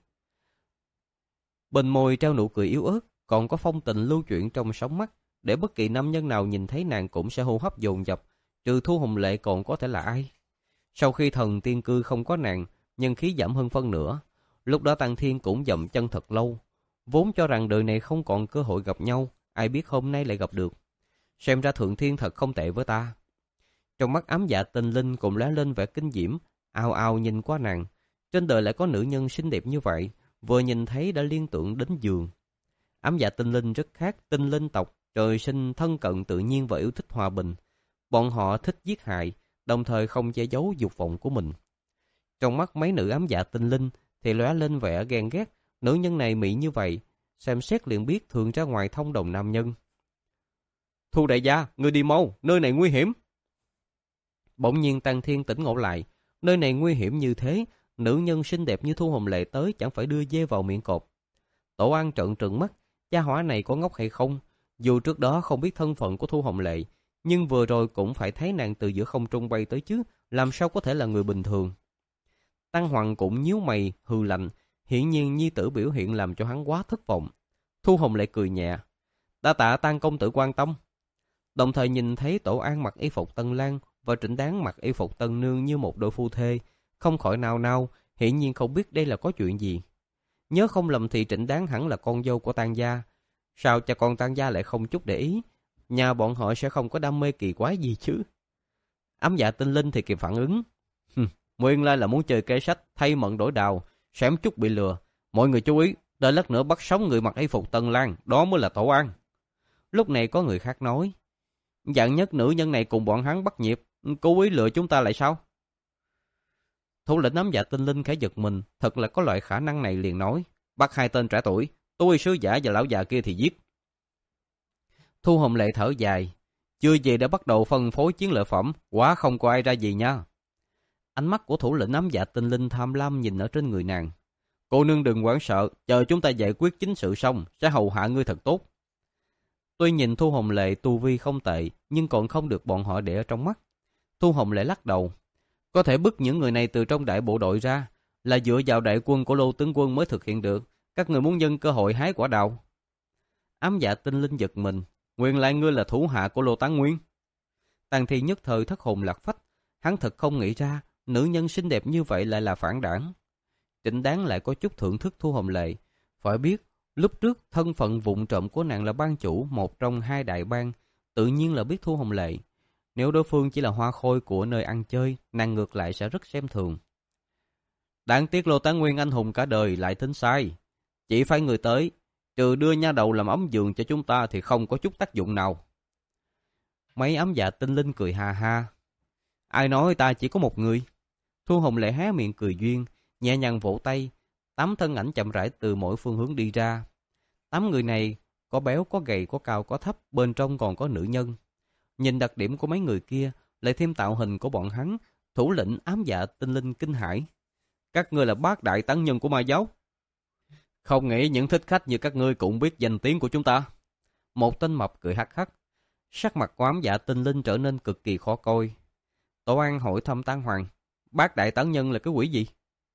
Bên môi treo nụ cười yếu ớt, còn có phong tình lưu chuyển trong sóng mắt, để bất kỳ nam nhân nào nhìn thấy nàng cũng sẽ hô hấp dồn dập, trừ Thu Hồng Lệ còn có thể là ai. Sau khi thần tiên cư không có nàng, nhân khí giảm hơn phân nửa. Lúc đó Tang Thiên cũng dậm chân thật lâu, vốn cho rằng đời này không còn cơ hội gặp nhau, ai biết hôm nay lại gặp được. Xem ra Thượng Thiên thật không tệ với ta. Trong mắt ám dạ tinh linh cũng lóe lên vẻ kinh diễm, ao ao nhìn qua nàng. Trên đời lại có nữ nhân xinh đẹp như vậy, vừa nhìn thấy đã liên tưởng đến giường. Ám dạ tinh linh rất khác tinh linh tộc, trời sinh thân cận tự nhiên và yêu thích hòa bình. Bọn họ thích giết hại, đồng thời không che giấu dục vọng của mình. Trong mắt mấy nữ ám dạ tinh linh thì lóe lên vẻ ghen ghét, nữ nhân này mỹ như vậy, xem xét liền biết thường ra ngoài thông đồng nam nhân. Thu đại gia, ngươi đi mau, nơi này nguy hiểm. Bỗng nhiên Tang Thiên tỉnh ngộ lại, nơi này nguy hiểm như thế, nữ nhân xinh đẹp như Thu Hồng Lệ tới chẳng phải đưa dê vào miệng cọp. Tổ An trợn trừng mắt, gia hỏa này có ngốc hay không? Dù trước đó không biết thân phận của Thu Hồng Lệ, nhưng vừa rồi cũng phải thấy nàng từ giữa không trung bay tới chứ, làm sao có thể là người bình thường. Tăng Hoàng cũng nhíu mày, hừ lạnh, hiển nhiên nhi tử biểu hiện làm cho hắn quá thất vọng. Thu Hồng Lệ cười nhẹ, đa tạ Tang công tử quan tâm. Đồng thời nhìn thấy Tổ An mặc y phục tân lang và Trịnh Đáng mặc y phục tân nương như một đôi phu thê, không khỏi nao nao, hiển nhiên không biết đây là có chuyện gì. Nhớ không lầm thì Trịnh Đáng hẳn là con dâu của Tang gia. Sao cha con Tang gia lại không chút để ý? Nhà bọn họ sẽ không có đam mê kỳ quái gì chứ? Ám dạ tinh linh thì kịp phản ứng. Nguyên lai là muốn chơi kế sách thay mận đổi đào, xém chút bị lừa. Mọi người chú ý, đợi lát nữa bắt sống người mặc y phục tân lang, đó mới là Tổ An. Lúc này có người khác nói, dạng nhất nữ nhân này cùng bọn hắn bắt nhịp, cố ý lừa chúng ta lại sao? Thủ lĩnh ám dạ tinh linh khẽ giật mình, thật là có loại khả năng này, liền nói, bắt hai tên trẻ tuổi, tôi sứ giả và lão già kia thì giết. Thu Hồng Lệ thở dài, chưa gì đã bắt đầu phân phối chiến lợi phẩm, quá không có ai ra gì nha. Ánh mắt của thủ lĩnh ám dạ tinh linh tham lam nhìn ở trên người nàng. Cô nương đừng hoảng sợ, chờ chúng ta giải quyết chính sự xong, sẽ hầu hạ ngươi thật tốt. Tuy nhìn Thu Hồng Lệ tu vi không tệ, nhưng còn không được bọn họ để ở trong mắt. Thu Hồng Lệ lắc đầu, có thể bức những người này từ trong đại bộ đội ra, là dựa vào đại quân của Lô tướng quân mới thực hiện được. Các người muốn nhân cơ hội hái quả đào. Ám dạ tinh linh giật mình, nguyên lại ngươi là thủ hạ của Lô Tán Nguyên. Tang Thi nhất thời thất hồn lạc phách, hắn thật không nghĩ ra nữ nhân xinh đẹp như vậy lại là phản đảng. Trịnh Đáng lại có chút thưởng thức Thu Hồng Lệ, phải biết lúc trước thân phận vụng trộm của nàng là ban chủ một trong hai đại bang, tự nhiên là biết Thu Hồng Lệ. Nếu đối phương chỉ là hoa khôi của nơi ăn chơi, nàng ngược lại sẽ rất xem thường. Đáng tiếc Lô Tán Nguyên anh hùng cả đời lại tính sai, chỉ phải người tới, trừ đưa nha đầu làm ấm giường cho chúng ta thì không có chút tác dụng nào. Mấy ấm dạ tinh linh cười ha ha. Ai nói ta chỉ có một người? Thu Hồng Lệ hé miệng cười duyên, nhẹ nhàng vỗ tay, tám thân ảnh chậm rãi từ mỗi phương hướng đi ra. Tám người này có béo, có gầy, có cao, có thấp, bên trong còn có nữ nhân. Nhìn đặc điểm của mấy người kia, lại thêm tạo hình của bọn hắn, thủ lĩnh ám dạ tinh linh kinh hãi. Các ngươi là bát đại tán nhân của ma giáo. Không nghĩ những thích khách như các ngươi cũng biết danh tiếng của chúng ta. Một tên mập cười hắc hắc. Sắc mặt của ám dạ tinh linh trở nên cực kỳ khó coi. Tổ An hỏi thăm Tăng Hoàng, bát đại tán nhân là cái quỷ gì?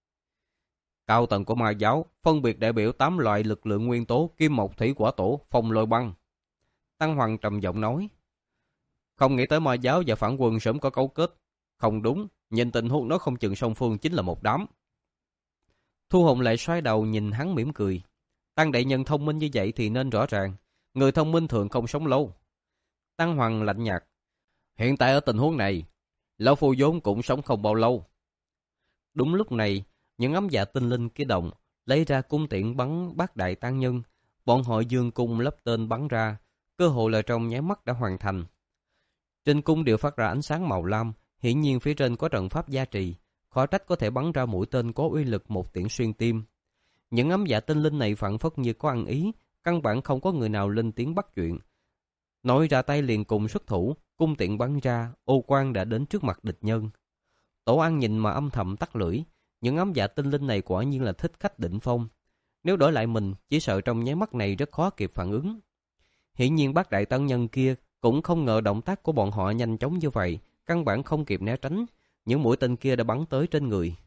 Cao tầng của ma giáo phân biệt đại biểu tám loại lực lượng nguyên tố kim mộc thủy hỏa tổ, phong lôi băng. Tăng Hoàng trầm giọng nói. Không nghĩ tới ma giáo và phản quân sớm có cấu kết. Không đúng, nhìn tình huống nó không chừng song phương chính là một đám. Thu Hồng lại xoay đầu nhìn hắn mỉm cười. Tăng đại nhân thông minh như vậy thì nên rõ ràng, người thông minh thường không sống lâu. Tăng Hoàng lạnh nhạt. Hiện tại ở tình huống này, lão phu vốn cũng sống không bao lâu. Đúng lúc này, những ấm dạ tinh linh kia động, lấy ra cung tiễn bắn bát đại tán nhân. Bọn họ dương cung lắp tên bắn ra, cơ hội là trong nháy mắt đã hoàn thành. Trên cung đều phát ra ánh sáng màu lam, hiển nhiên phía trên có trận pháp gia trì, khó trách có thể bắn ra mũi tên có uy lực một tiễn xuyên tim. Những ấm dạ tinh linh này phảng phất như có ăn ý, căn bản không có người nào lên tiếng bắt chuyện. Nói ra tay liền cùng xuất thủ, cung tiễn bắn ra, ô quang đã đến trước mặt địch nhân. Tổ An nhìn mà âm thầm tắt lưỡi, những ấm dạ tinh linh này quả nhiên là thích khách đỉnh phong. Nếu đổi lại mình, chỉ sợ trong nháy mắt này rất khó kịp phản ứng. Hiển nhiên bát đại tăng nhân kia cũng không ngờ động tác của bọn họ nhanh chóng như vậy, căn bản không kịp né tránh, những mũi tên kia đã bắn tới trên người.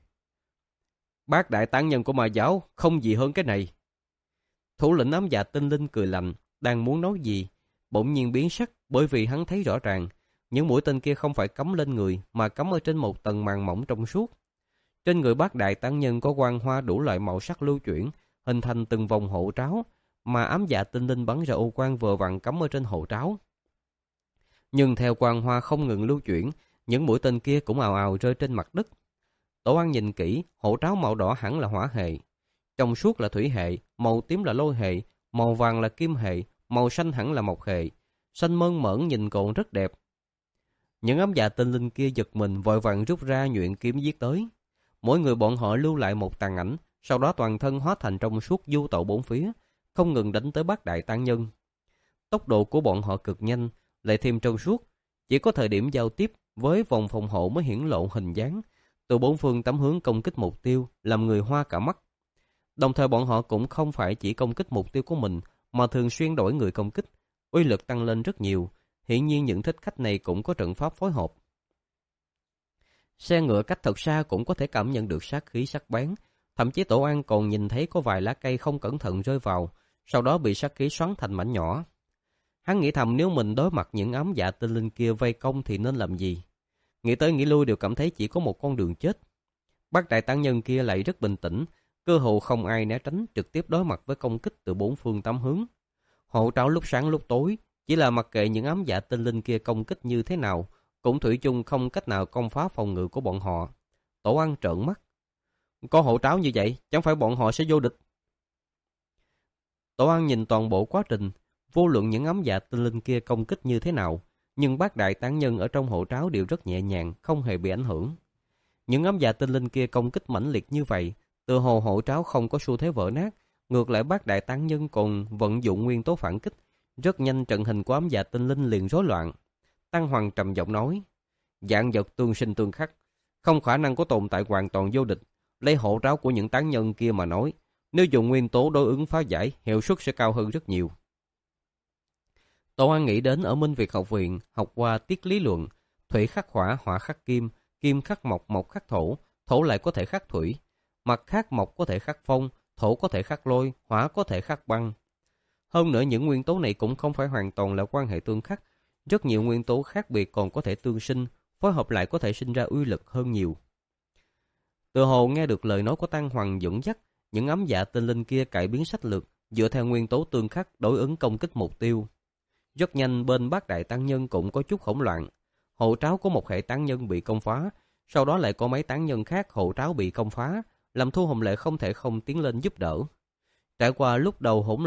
Bát đại tán nhân của ma giáo không gì hơn cái này. Thủ lĩnh ám dạ tinh linh cười lạnh, đang muốn nói gì, bỗng nhiên biến sắc bởi vì hắn thấy rõ ràng, những mũi tên kia không phải cắm lên người mà cắm ở trên một tầng màng mỏng trong suốt. Trên người bát đại tán nhân có quang hoa đủ loại màu sắc lưu chuyển, hình thành từng vòng hộ tráo, mà ám dạ tinh linh bắn ra ô quang vừa vặn cắm ở trên hộ tráo. Nhưng theo quang hoa không ngừng lưu chuyển, những mũi tên kia cũng ào ào rơi trên mặt đất. Tổ An nhìn kỹ, hộ tráo màu đỏ hẳn là hỏa hệ, trong suốt là thủy hệ, màu tím là lôi hệ, màu vàng là kim hệ, màu xanh hẳn là mộc hệ, xanh mơn mởn nhìn còn rất đẹp. Những ám dạ tinh linh kia giật mình vội vàng rút ra nhuyễn kiếm giết tới. Mỗi người bọn họ lưu lại một tàn ảnh, sau đó toàn thân hóa thành trong suốt du tẩu bốn phía, không ngừng đánh tới bát đại tán nhân. Tốc độ của bọn họ cực nhanh, lại thêm trong suốt, chỉ có thời điểm giao tiếp với vòng phòng hộ mới hiển lộ hình dáng, từ bốn phương tám hướng công kích mục tiêu, làm người hoa cả mắt. Đồng thời bọn họ cũng không phải chỉ công kích mục tiêu của mình, mà thường xuyên đổi người công kích, uy lực tăng lên rất nhiều. Hiển nhiên những thích khách này cũng có trận pháp phối hợp. Xe ngựa cách thật xa cũng có thể cảm nhận được sát khí sắc bén, thậm chí Tổ An còn nhìn thấy có vài lá cây không cẩn thận rơi vào, sau đó bị sát khí xoắn thành mảnh nhỏ. Hắn nghĩ thầm nếu mình đối mặt những ám dạ tinh linh kia vây công thì nên làm gì. Nghĩ tới nghĩ lui đều cảm thấy chỉ có một con đường chết. Bát đại tán nhân kia lại rất bình tĩnh, cơ hồ không ai né tránh, trực tiếp đối mặt với công kích từ bốn phương tám hướng. Hộ tráo lúc sáng lúc tối, chỉ là mặc kệ những ám dạ tinh linh kia công kích như thế nào, cũng thủy chung không cách nào công phá phòng ngự của bọn họ. Tổ An trợn mắt. Có hộ tráo như vậy, chẳng phải bọn họ sẽ vô địch. Tổ An nhìn toàn bộ quá trình, vô luận những ám dạ tinh linh kia công kích như thế nào, nhưng bát đại tán nhân ở trong hộ tráo đều rất nhẹ nhàng, không hề bị ảnh hưởng. Những ám dạ tinh linh kia công kích mãnh liệt như vậy, từ hồ hộ tráo không có xu thế vỡ nát, ngược lại bát đại tán nhân còn vận dụng nguyên tố phản kích, rất nhanh trận hình của ám dạ tinh linh liền rối loạn. Tăng Hoàng trầm giọng nói, dạng vật tương sinh tương khắc, không khả năng có tồn tại hoàn toàn vô địch. Lấy hộ tráo của những tán nhân kia mà nói, nếu dùng nguyên tố đối ứng phá giải, hiệu suất sẽ cao hơn rất nhiều. Tổ An nghĩ đến ở Minh Việt học viện học qua tiết lý luận, thủy khắc hỏa, hỏa khắc kim, kim khắc mộc, mộc khắc thổ, thổ lại có thể khắc thủy, mặt khác mộc có thể khắc phong, thổ có thể khắc lôi, hỏa có thể khắc băng. Hơn nữa những nguyên tố này cũng không phải hoàn toàn là quan hệ tương khắc, rất nhiều nguyên tố khác biệt còn có thể tương sinh, phối hợp lại có thể sinh ra uy lực hơn nhiều. Từ hồ nghe được lời nói của Tăng Hoàng dẫn dắt, những ám dạ tinh linh kia cải biến sách lược, dựa theo nguyên tố tương khắc đối ứng công kích mục tiêu. Rất nhanh bên bát đại tán nhân cũng có chút hỗn loạn. Hộ tráo của một hệ tán nhân bị công phá, sau đó lại có mấy tán nhân khác hộ tráo bị công phá, làm Thu Hồng Lệ không thể không tiến lên giúp đỡ. Trải qua lúc đầu hỗn loạn,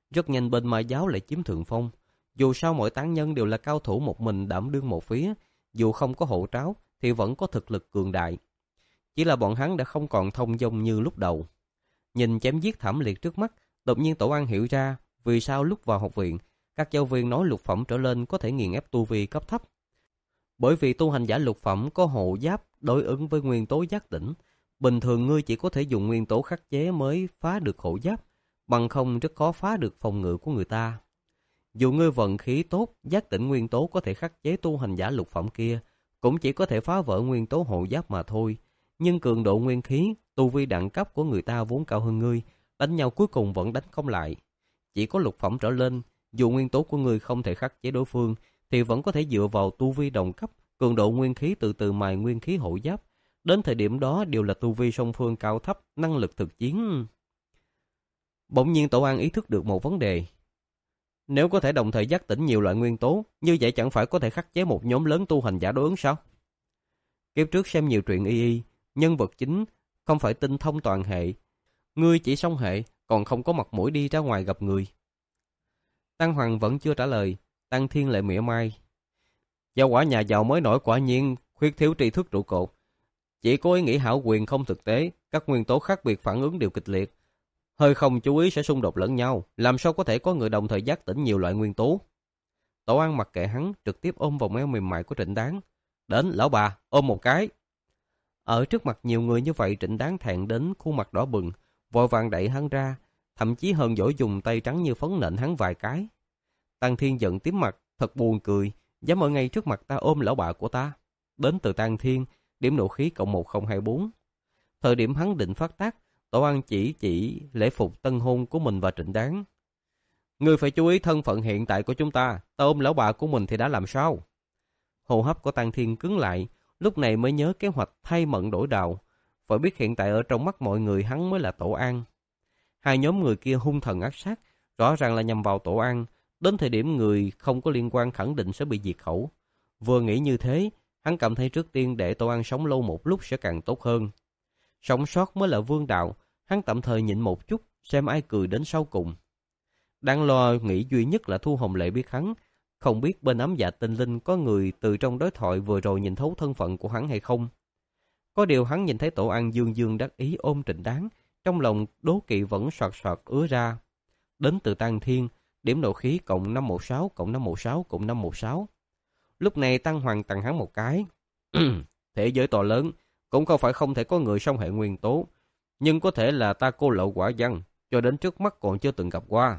rất nhanh bên ma giáo lại chiếm thượng phong. Dù sao mọi tán nhân đều là cao thủ một mình đảm đương một phía, dù không có hộ tráo thì vẫn có thực lực cường đại. Chỉ là bọn hắn đã không còn thông dong như lúc đầu. Nhìn chém giết thảm liệt trước mắt, đột nhiên Tổ An hiểu ra vì sao lúc vào học viện, các giáo viên nói lục phẩm trở lên có thể nghiền ép tu vi cấp thấp. Bởi vì tu hành giả lục phẩm có hộ giáp đối ứng với nguyên tố giác tỉnh. Bình thường ngươi chỉ có thể dùng nguyên tố khắc chế mới phá được hộ giáp, bằng không rất khó phá được phòng ngự của người ta. Dù ngươi vận khí tốt, giác tỉnh nguyên tố có thể khắc chế tu hành giả lục phẩm kia, cũng chỉ có thể phá vỡ nguyên tố hộ giáp mà thôi. Nhưng cường độ nguyên khí, tu vi đẳng cấp của người ta vốn cao hơn ngươi, đánh nhau cuối cùng vẫn đánh không lại. Chỉ có lục phẩm trở lên, dù nguyên tố của ngươi không thể khắc chế đối phương, thì vẫn có thể dựa vào tu vi đồng cấp, cường độ nguyên khí từ từ mài nguyên khí hộ giáp. Đến thời điểm đó đều là tu vi song phương cao thấp, năng lực thực chiến. Bỗng nhiên Tổ An ý thức được một vấn đề. Nếu có thể đồng thời giác tỉnh nhiều loại nguyên tố, như vậy chẳng phải có thể khắc chế một nhóm lớn tu hành giả đối ứng sao? Kiếp trước xem nhiều truyện y y, nhân vật chính không phải tinh thông toàn hệ. Ngươi chỉ song hệ, còn không có mặt mũi đi ra ngoài gặp người. Tăng Hoàng vẫn chưa trả lời, Tăng Thiên lại mỉa mai. Giao quả nhà giàu mới nổi quả nhiên khuyết thiếu tri thức trụ cột. Chỉ có ý nghĩ hảo quyền không thực tế, các nguyên tố khác biệt phản ứng đều kịch liệt. Hơi không chú ý sẽ xung đột lẫn nhau, làm sao có thể có người đồng thời giác tỉnh nhiều loại nguyên tố. Tổ An mặc kệ hắn, trực tiếp ôm vòng eo mềm mại của Trịnh Đáng. Đến, lão bà, ôm một cái. Ở trước mặt nhiều người như vậy, Trịnh Đáng thẹn đến khuôn mặt đỏ bừng, vội vàng đẩy hắn ra, thậm chí hờn dỗi dùng tay trắng như phấn nện hắn vài cái. Tăng Thiên giận tím mặt, thật buồn cười, dám ở ngay trước mặt ta ôm lão bà của ta. Đến từ Tăng Thiên, điểm nộ khí cộng một không hai bốn. Thời điểm hắn định phát tác, Tổ An chỉ chỉ lễ phục tân hôn của mình và Trịnh Đáng. Ngươi phải chú ý thân phận hiện tại của chúng ta, ta ôm lão bà của mình thì đã làm sao? Hô hấp của Tăng Thiên cứng lại, lúc này mới nhớ kế hoạch thay mận đổi đào. Phải biết hiện tại ở trong mắt mọi người hắn mới là Tổ An. Hai nhóm người kia hung thần ác sát, rõ ràng là nhằm vào Tổ An. Đến thời điểm người không có liên quan khẳng định sẽ bị diệt khẩu. Vừa nghĩ như thế, hắn cảm thấy trước tiên để Tổ An sống lâu một lúc sẽ càng tốt hơn. Sống sót mới là vương đạo, hắn tạm thời nhịn một chút, xem ai cười đến sau cùng. Đang lo nghĩ duy nhất là Thu Hồng Lệ biết hắn, không biết bên ấm dạ tinh linh có người từ trong đối thoại vừa rồi nhìn thấu thân phận của hắn hay không. Có điều hắn nhìn thấy Tổ An dương dương đắc ý ôm Trịnh Đáng, trong lòng đố kỵ vẫn soạt soạt ứa ra. Đến từ Tăng Thiên, điểm nộ khí cộng năm một sáu cộng năm một sáu cộng năm một sáu. Lúc này Tăng Hoàng tặng hắn một cái. Thế giới to lớn, cũng không phải không thể có người song hệ nguyên tố, nhưng có thể là ta cô lậu quả văn, cho đến trước mắt còn chưa từng gặp qua.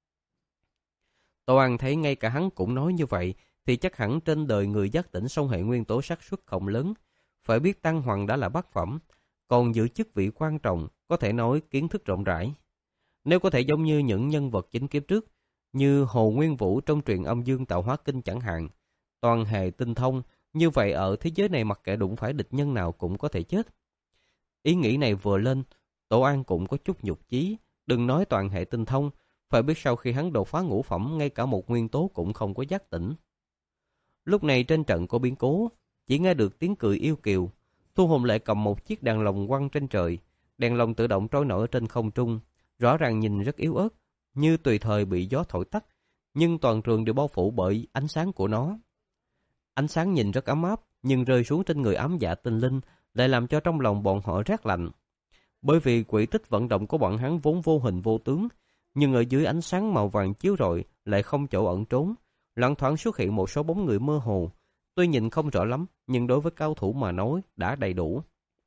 Tô An thấy ngay cả hắn cũng nói như vậy, thì chắc hẳn trên đời người giác tỉnh song hệ nguyên tố xác suất không lớn. Phải biết Tăng Hoàng đã là bát phẩm, còn giữ chức vị quan trọng, có thể nói kiến thức rộng rãi. Nếu có thể giống như những nhân vật chính kiếp trước, như Hồ Nguyên Vũ trong truyện Âm Dương Tạo Hóa Kinh chẳng hạn, toàn hệ tinh thông, như vậy ở thế giới này mặc kệ đụng phải địch nhân nào cũng có thể chết. Ý nghĩ này vừa lên, Tổ An cũng có chút nhục chí, đừng nói toàn hệ tinh thông, phải biết sau khi hắn đột phá ngũ phẩm ngay cả một nguyên tố cũng không có giác tỉnh. Lúc này trên trận có biến cố, chỉ nghe được tiếng cười yêu kiều. Thu Hồng Lệ cầm một chiếc đèn lồng quăng trên trời, đèn lồng tự động trôi nổi trên không trung, rõ ràng nhìn rất yếu ớt, như tùy thời bị gió thổi tắt, nhưng toàn trường đều bao phủ bởi ánh sáng của nó. Ánh sáng nhìn rất ấm áp, nhưng rơi xuống trên người ám dạ tinh linh lại làm cho trong lòng bọn họ rét lạnh. Bởi vì quỹ tích vận động của bọn hắn vốn vô hình vô tướng, nhưng ở dưới ánh sáng màu vàng chiếu rọi lại không chỗ ẩn trốn, loạng thoáng xuất hiện một số bóng người mơ hồ. Tuy nhìn không rõ lắm, nhưng đối với cao thủ mà nói đã đầy đủ.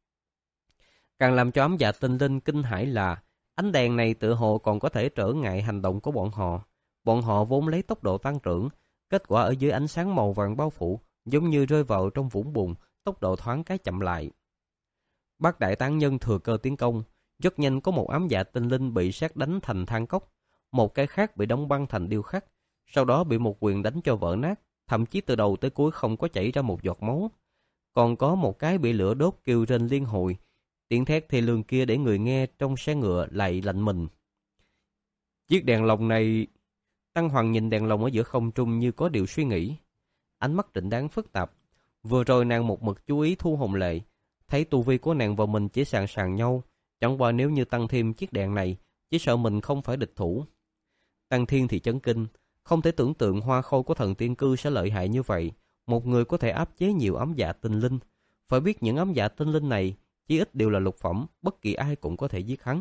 Càng làm cho ám dạ tinh linh kinh hãi là ánh đèn này tựa hồ còn có thể trở ngại hành động của bọn họ. Bọn họ vốn lấy tốc độ tăng trưởng, kết quả ở dưới ánh sáng màu vàng bao phủ, giống như rơi vào trong vũng bùn, tốc độ thoáng cái chậm lại. Bác đại tán nhân thừa cơ tiến công, rất nhanh có một ám dạ tinh linh bị sét đánh thành than cốc, một cái khác bị đóng băng thành điêu khắc, sau đó bị một quyền đánh cho vỡ nát, thậm chí từ đầu tới cuối không có chảy ra một giọt máu. Còn có một cái bị lửa đốt kêu rên liên hồi, tiếng thét thê lương kia để người nghe trong xe ngựa lại lạnh mình. Chiếc đèn lồng này... Tăng Hoàng nhìn đèn lồng ở giữa không trung như có điều suy nghĩ. Ánh mắt Trịnh Đáng phức tạp. Vừa rồi nàng một mực chú ý Thu Hồng Lệ, thấy tu vi của nàng và mình chỉ sàn sàn nhau, chẳng qua nếu như tăng thêm chiếc đèn này, chỉ sợ mình không phải địch thủ. Tăng Thiên thì chấn kinh, không thể tưởng tượng hoa khôi của thần tiên cư sẽ lợi hại như vậy. Một người có thể áp chế nhiều ám dạ tinh linh. Phải biết những ám dạ tinh linh này chí ít đều là lục phẩm, bất kỳ ai cũng có thể giết hắn.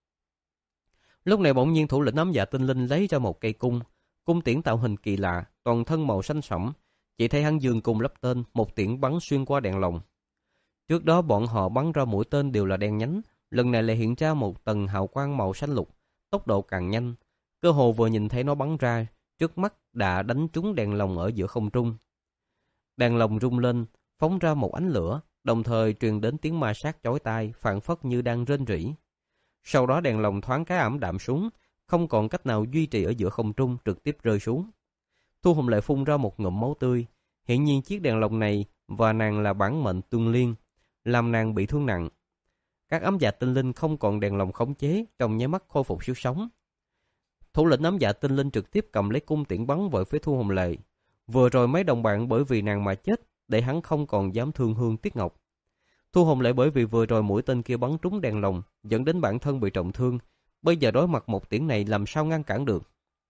Lúc này bỗng nhiên thủ lĩnh ám dạ tinh linh lấy ra một cây cung. Cung tiễn tạo hình kỳ lạ, toàn thân màu xanh sẫm. Chỉ thấy hắn giương cung lắp tên, một tiễn bắn xuyên qua đèn lồng. Trước đó bọn họ bắn ra mũi tên đều là đen nhánh, lần này lại hiện ra một tầng hào quang màu xanh lục, tốc độ càng nhanh. Cơ hồ vừa nhìn thấy nó bắn ra, trước mắt đã đánh trúng đèn lồng ở giữa không trung. Đèn lồng rung lên, phóng ra một ánh lửa, đồng thời truyền đến tiếng ma sát chói tai, phảng phất như đang rên rỉ. Sau đó đèn lồng thoáng cái ảm đạm xuống, không còn cách nào duy trì ở giữa không trung, trực tiếp rơi xuống. Thu Hồng Lệ phun ra một ngụm máu tươi. Hiện nhiên chiếc đèn lồng này và nàng là bản mệnh tương liên, làm nàng bị thương nặng. Các ám dạ tinh linh không còn đèn lồng khống chế, trong nháy mắt khôi phục sức sống. Thủ lĩnh ám dạ tinh linh trực tiếp cầm lấy cung tiễn bắn về phía Thu Hồng Lệ. Vừa rồi mấy đồng bạn bởi vì nàng mà chết, để hắn không còn dám thương Hương Tiết Ngọc. Thu Hồng Lệ bởi vì vừa rồi mũi tên kia bắn trúng đèn lồng, dẫn đến bản thân bị trọng thương. Bây giờ đối mặt một tiễn này làm sao ngăn cản được.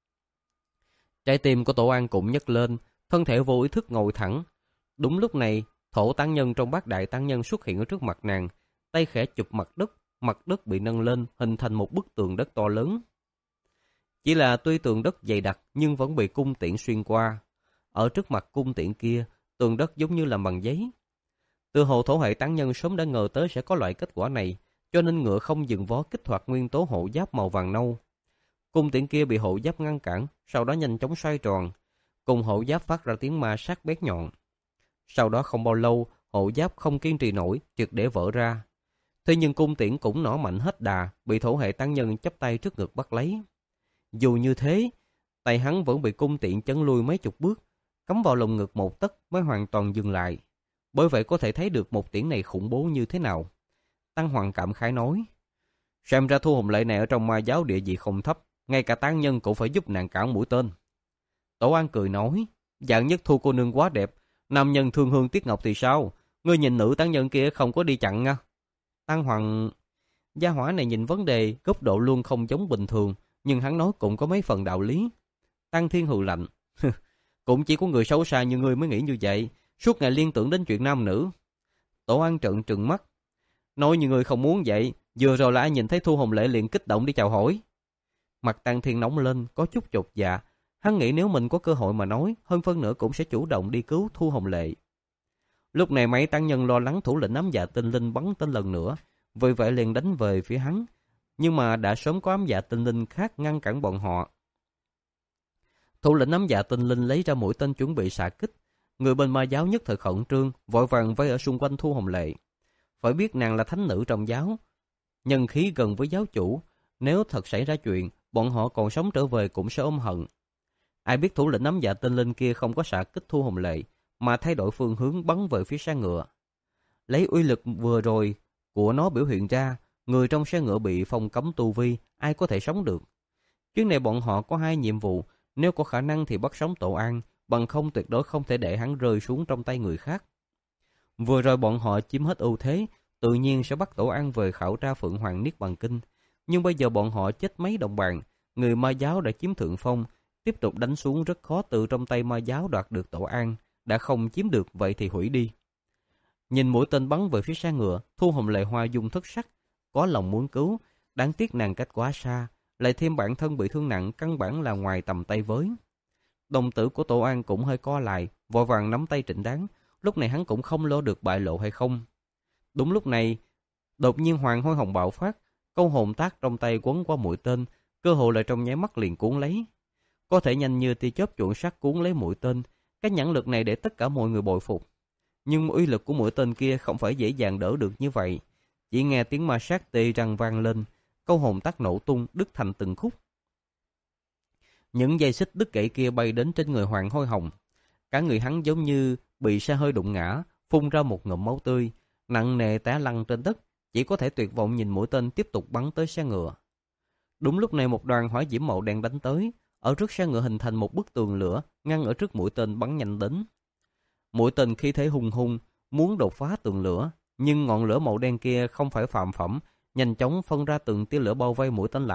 Trái tim của Tổ An cũng nhấc lên, thân thể vô ý thức ngồi thẳng. Đúng lúc này, Thổ Tăng Nhân trong bát đại tăng nhân xuất hiện ở trước mặt nàng, tay khẽ chụp mặt đất, mặt đất bị nâng lên, hình thành một bức tường đất to lớn. Chỉ là tuy tường đất dày đặc nhưng vẫn bị cung tiễn xuyên qua. Ở trước mặt cung tiễn kia, tường đất giống như làm bằng giấy. Từ hồ Thổ hệ tăng nhân sớm đã ngờ tới sẽ có loại kết quả này, cho nên ngựa không dừng vó kích hoạt nguyên tố hộ giáp màu vàng nâu. Cung tiễn kia bị hộ giáp ngăn cản, sau đó nhanh chóng xoay tròn, cùng hộ giáp phát ra tiếng ma sát bén nhọn. Sau đó không bao lâu, hộ giáp không kiên trì nổi, triệt để vỡ ra. Thế nhưng cung tiễn cũng nỏ mạnh hết đà, bị Thổ hệ tăng nhân chắp tay trước ngực bắt lấy. Dù như thế, tay hắn vẫn bị cung tiễn chấn lui mấy chục bước, cắm vào lồng ngực một tấc mới hoàn toàn dừng lại. Bởi vậy có thể thấy được một tiễn này khủng bố như thế nào. Tăng Hoàng cảm khái nói, xem ra Thu Hồng Lệ này ở trong ma giáo địa vị không thấp, ngay cả tăng nhân cũng phải giúp nàng cản mũi tên. Tổ An cười nói, dạng nhất Thu cô nương quá đẹp, nam nhân thương Hương Tiết Ngọc thì sao? Ngươi nhìn nữ tăng nhân kia không có đi chặn nha. Tăng Hoàng, gia hỏa này nhìn vấn đề góc độ luôn không giống bình thường, nhưng hắn nói cũng có mấy phần đạo lý. Tăng Thiên hừ lạnh, cũng chỉ có người xấu xa như ngươi mới nghĩ như vậy, suốt ngày liên tưởng đến chuyện nam nữ. Tổ An trợn trừng mắt, nói như ngươi không muốn vậy, vừa rồi là ai nhìn thấy Thu Hồng Lệ liền kích động đi chào hỏi. Mặt Tăng Thiên nóng lên, có chút chột dạ. Hắn nghĩ nếu mình có cơ hội mà nói, hơn phân nửa cũng sẽ chủ động đi cứu Thu Hồng Lệ. Lúc này mấy tăng nhân lo lắng thủ lĩnh ám dạ tinh linh bắn tên lần nữa, vì vậy liền đánh về phía hắn. Nhưng mà đã sớm có ám dạ tinh linh khác ngăn cản bọn họ. Thủ lĩnh ám dạ tinh linh lấy ra mũi tên chuẩn bị xạ kích. Người bên ma giáo nhất thời khẩn trương, vội vàng vây ở xung quanh Thu Hồng Lệ. Phải biết nàng là thánh nữ trong giáo, nhân khí gần với giáo chủ. Nếu thật xảy ra chuyện, bọn họ còn sống trở về cũng sẽ ôm hận. Ai biết thủ lĩnh ám dạ tinh linh kia không có xạ kích Thu Hồng Lệ, mà thay đổi phương hướng bắn về phía xe ngựa. Lấy uy lực vừa rồi của nó biểu hiện ra, người trong xe ngựa bị phong cấm tu vi, ai có thể sống được. Chuyến này bọn họ có hai nhiệm vụ, nếu có khả năng thì bắt sống Tổ An, bằng không tuyệt đối không thể để hắn rơi xuống trong tay người khác. Vừa rồi bọn họ chiếm hết ưu thế, tự nhiên sẽ bắt Tổ An về khảo tra Phượng Hoàng Niết Bàn Kinh. Nhưng bây giờ bọn họ chết mấy đồng bạn, người ma giáo đã chiếm thượng phong, tiếp tục đánh xuống rất khó từ trong tay ma giáo đoạt được Tổ An, đã không chiếm được vậy thì hủy đi. Nhìn mũi tên bắn về phía xe ngựa, Thu Hồng Lệ hoa dung thất sắc, có lòng muốn cứu, đáng tiếc nàng cách quá xa, lại thêm bản thân bị thương nặng căn bản là ngoài tầm tay với. Đồng tử của Tổ An cũng hơi co lại, vội vàng nắm tay Trịnh Đáng, lúc này hắn cũng không lo được bại lộ hay không. Đúng lúc này, đột nhiên Hoàng Hôi Hồng bạo phát, câu hồn tác trong tay quấn qua mũi tên, cơ hội lại trong nháy mắt liền cuốn lấy. Có thể nhanh như tia chớp chuẩn xác cuốn lấy mũi tên, cái nhãn lực này để tất cả mọi người bội phục. Nhưng uy lực của mũi tên kia không phải dễ dàng đỡ được như vậy. Chỉ nghe tiếng ma sát tê răng vang lên, câu hồn tác nổ tung, đứt thành từng khúc. Những dây xích đứt gãy kia bay đến trên người Hoàng Hôi Hồng. Cả người hắn giống như bị xe hơi đụng ngã, phun ra một ngụm máu tươi, nặng nề té lăn trên đất, chỉ có thể tuyệt vọng nhìn mũi tên tiếp tục bắn tới xe ngựa. Đúng lúc này một đoàn hỏa diễm màu đen đánh tới, ở trước xe ngựa hình thành một bức tường lửa, ngăn ở trước mũi tên bắn nhanh đến. Mũi tên khí thế hung hung, muốn đột phá tường lửa, nhưng ngọn lửa màu đen kia không phải phàm phẩm, nhanh chóng phân ra từng tia lửa bao vây mũi tên lại,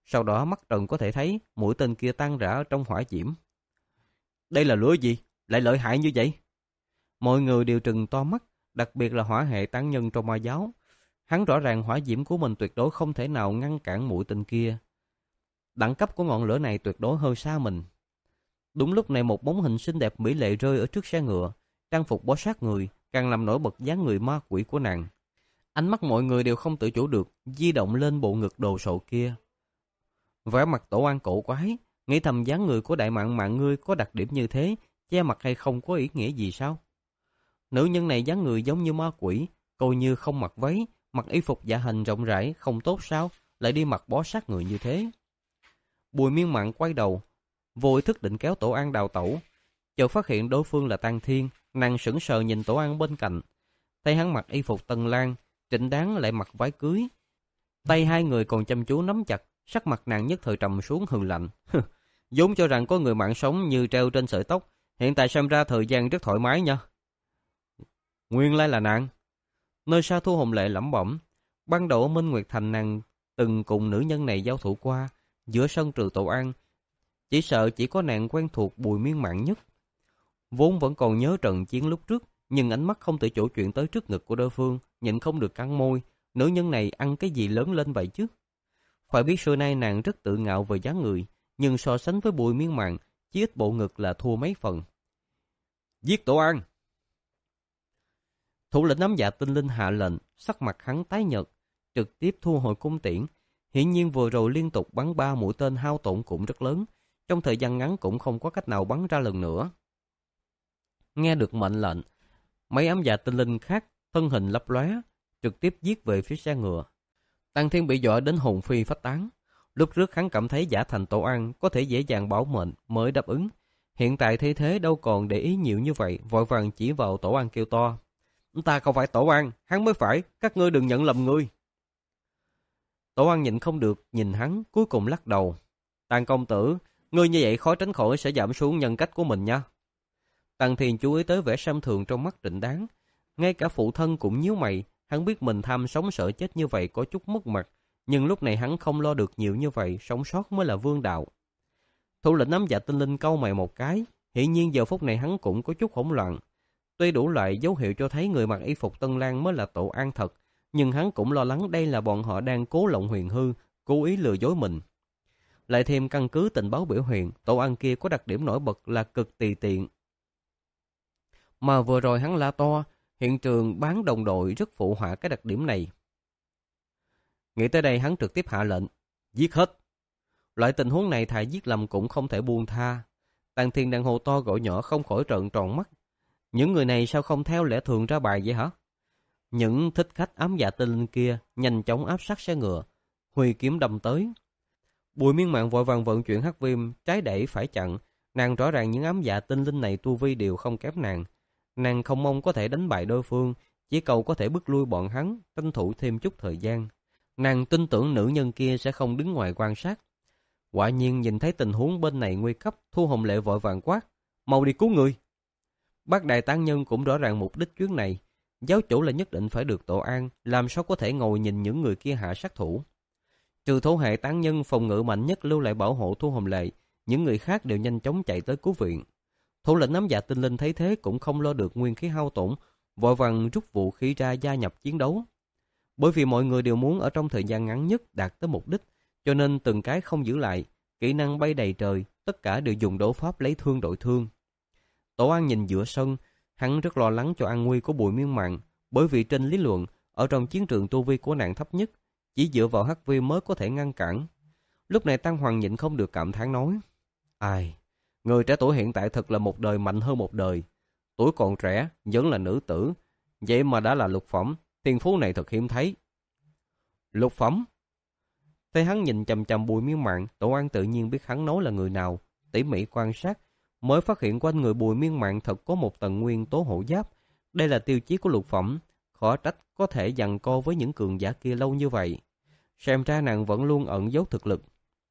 Sau đó mắt Trần có thể thấy mũi tên kia tan rã ở trong hỏa diễm. Đây là lửa gì? Lại lợi hại như vậy? Mọi người đều trừng to mắt, đặc biệt là hỏa hệ tán nhân trong ma giáo. Hắn rõ ràng hỏa diễm của mình tuyệt đối không thể nào ngăn cản mũi tên kia. Đẳng cấp của ngọn lửa này tuyệt đối hơn xa mình. Đúng lúc này một bóng hình xinh đẹp mỹ lệ rơi ở trước xe ngựa, trang phục bó sát người, càng làm nổi bật dáng người ma quỷ của nàng. Ánh mắt mọi người đều không tự chủ được, di động lên bộ ngực đồ sộ kia. Vẻ mặt Tổ An cổ quái, nghĩ thầm dáng người của đại mạng mạng ngươi có đặc điểm như thế, che mặt hay không có ý nghĩa gì sao? Nữ nhân này dáng người giống như ma quỷ, coi như không mặc váy, mặc y phục dạ hành rộng rãi không tốt sao, lại đi mặc bó sát người như thế. Bùi Miên Mạn quay đầu, vô ý thức định kéo Tổ An đào tẩu, chợt phát hiện đối phương là Tang Thiên, nàng sững sờ nhìn Tổ An bên cạnh, thấy hắn mặc y phục Tân Lang, Trịnh Đáng lại mặc váy cưới, tay hai người còn chăm chú nắm chặt, sắc mặt nàng nhất thời trầm xuống hừ lạnh. Vốn cho rằng có người mạng sống như treo trên sợi tóc, hiện tại xem ra thời gian rất thoải mái nha. Nguyên lai là nàng. Nơi xa Thu Hồng Lệ lẩm bẩm, ban đầu ở Minh Nguyệt Thành nàng từng cùng nữ nhân này giao thủ qua, giữa sân trừ Tổ An, chỉ sợ chỉ có nàng quen thuộc Bùi Miên Mạn nhất. Vốn vẫn còn nhớ trận chiến lúc trước, nhưng ánh mắt không tự chủ chuyện tới trước ngực của đối phương, nhịn không được cắn môi, nữ nhân này ăn cái gì lớn lên vậy chứ? Phải biết xưa nay nàng rất tự ngạo về dáng người, nhưng so sánh với Bùi Miên Mạn, chỉ ít bộ ngực là thua mấy phần. Giết Tổ An! Thủ lĩnh nắm Dạ Tinh Linh hạ lệnh, sắc mặt hắn tái nhợt, trực tiếp thu hồi cung tiễn. Hiển nhiên vừa rồi liên tục bắn ba mũi tên hao tổn cũng rất lớn, trong thời gian ngắn cũng không có cách nào bắn ra lần nữa. Nghe được mệnh lệnh, mấy ám Dạ Tinh Linh khác thân hình lấp lóe, trực tiếp giết về phía xe ngựa. Tang Thiên bị dọa đến hồn phi phách tán. Lúc trước hắn cảm thấy giả thành Tổ An có thể dễ dàng bảo mệnh mới đáp ứng. Hiện tại thấy thế đâu còn để ý nhiều như vậy, vội vàng chỉ vào Tổ An kêu to. Ta không phải Tổ An, hắn mới phải, các ngươi đừng nhận lầm người. Tổ An nhịn không được, nhìn hắn, cuối cùng lắc đầu. Tang công tử, ngươi như vậy khó tránh khỏi sẽ giảm xuống nhân cách của mình nha. Tang Thiên chú ý tới vẻ xem thường trong mắt Trịnh Đáng. Ngay cả phụ thân cũng nhíu mày, hắn biết mình tham sống sợ chết như vậy có chút mất mặt. Nhưng lúc này hắn không lo được nhiều như vậy, sống sót mới là vương đạo. Thủ lĩnh nắm Dạ Tinh Linh cau mày một cái, hiển nhiên giờ phút này hắn cũng có chút hỗn loạn. Tuy đủ loại dấu hiệu cho thấy người mặc y phục Tân Lang mới là Tổ An thật, nhưng hắn cũng lo lắng đây là bọn họ đang cố lộng huyền hư, cố ý lừa dối mình. Lại thêm căn cứ tình báo biểu hiện, Tổ An kia có đặc điểm nổi bật là cực tùy tiện. Mà vừa rồi hắn la to, hiện trường bán đồng đội rất phụ họa cái đặc điểm này. Nghĩ tới đây hắn trực tiếp hạ lệnh, giết hết. Loại tình huống này thà giết lầm cũng không thể buông tha. Tang Thiên đang hô to gọi nhỏ không khỏi trợn tròn mắt. Những người này sao không theo lẽ thường ra bài vậy hả? Những thích khách ám Dạ Tinh Linh kia nhanh chóng áp sát xe ngựa, huy kiếm đâm tới. Bùi Miên Mạn vội vàng vận chuyển hắc viêm, trái đẩy phải chặn. Nàng rõ ràng những ám Dạ Tinh Linh này tu vi đều không kém nàng. Nàng không mong có thể đánh bại đối phương, chỉ cầu có thể bức lui bọn hắn, tranh thủ thêm chút thời gian. Nàng tin tưởng nữ nhân kia sẽ không đứng ngoài quan sát. Quả nhiên nhìn thấy tình huống bên này nguy cấp, Thu Hồng Lệ vội vàng quát, mau đi cứu người. Bác đại tán nhân cũng rõ ràng mục đích chuyến này, giáo chủ là nhất định phải được Tổ An, làm sao có thể ngồi nhìn những người kia hạ sát thủ. Trừ thổ hệ tán nhân phòng ngự mạnh nhất lưu lại bảo hộ Thu Hồng Lệ, những người khác đều nhanh chóng chạy tới cứu viện. Thủ lĩnh nắm Dạ Tinh Linh thấy thế cũng không lo được nguyên khí hao tổn, vội vàng rút vũ khí ra gia nhập chiến đấu. Bởi vì mọi người đều muốn ở trong thời gian ngắn nhất đạt tới mục đích, cho nên từng cái không giữ lại, kỹ năng bay đầy trời, tất cả đều dùng đấu pháp lấy thương đội thương. Tổ An nhìn giữa sân, hắn rất lo lắng cho an nguy của Bùi Miên Mạn, bởi vì trên lý luận, ở trong chiến trường tu vi của nàng thấp nhất, chỉ dựa vào hắc vi mới có thể ngăn cản. Lúc này Tăng Hoàng nhịn không được cảm thán nói, ai, người trẻ tuổi hiện tại thật là một đời mạnh hơn một đời. Tuổi còn trẻ, vẫn là nữ tử, vậy mà đã là lục phẩm, thiên phú này thật hiếm thấy. Lục phẩm? Thấy hắn nhìn chằm chằm Bùi Miên Mạn, Tổ An tự nhiên biết hắn nói là người nào, tỉ mỉ quan sát, mới phát hiện quanh người Bùi Miên Mạn thật có một tầng nguyên tố hộ giáp. Đây là tiêu chí của lục phẩm, khó trách có thể giằng co với những cường giả kia lâu như vậy. Xem ra nàng vẫn luôn ẩn giấu thực lực.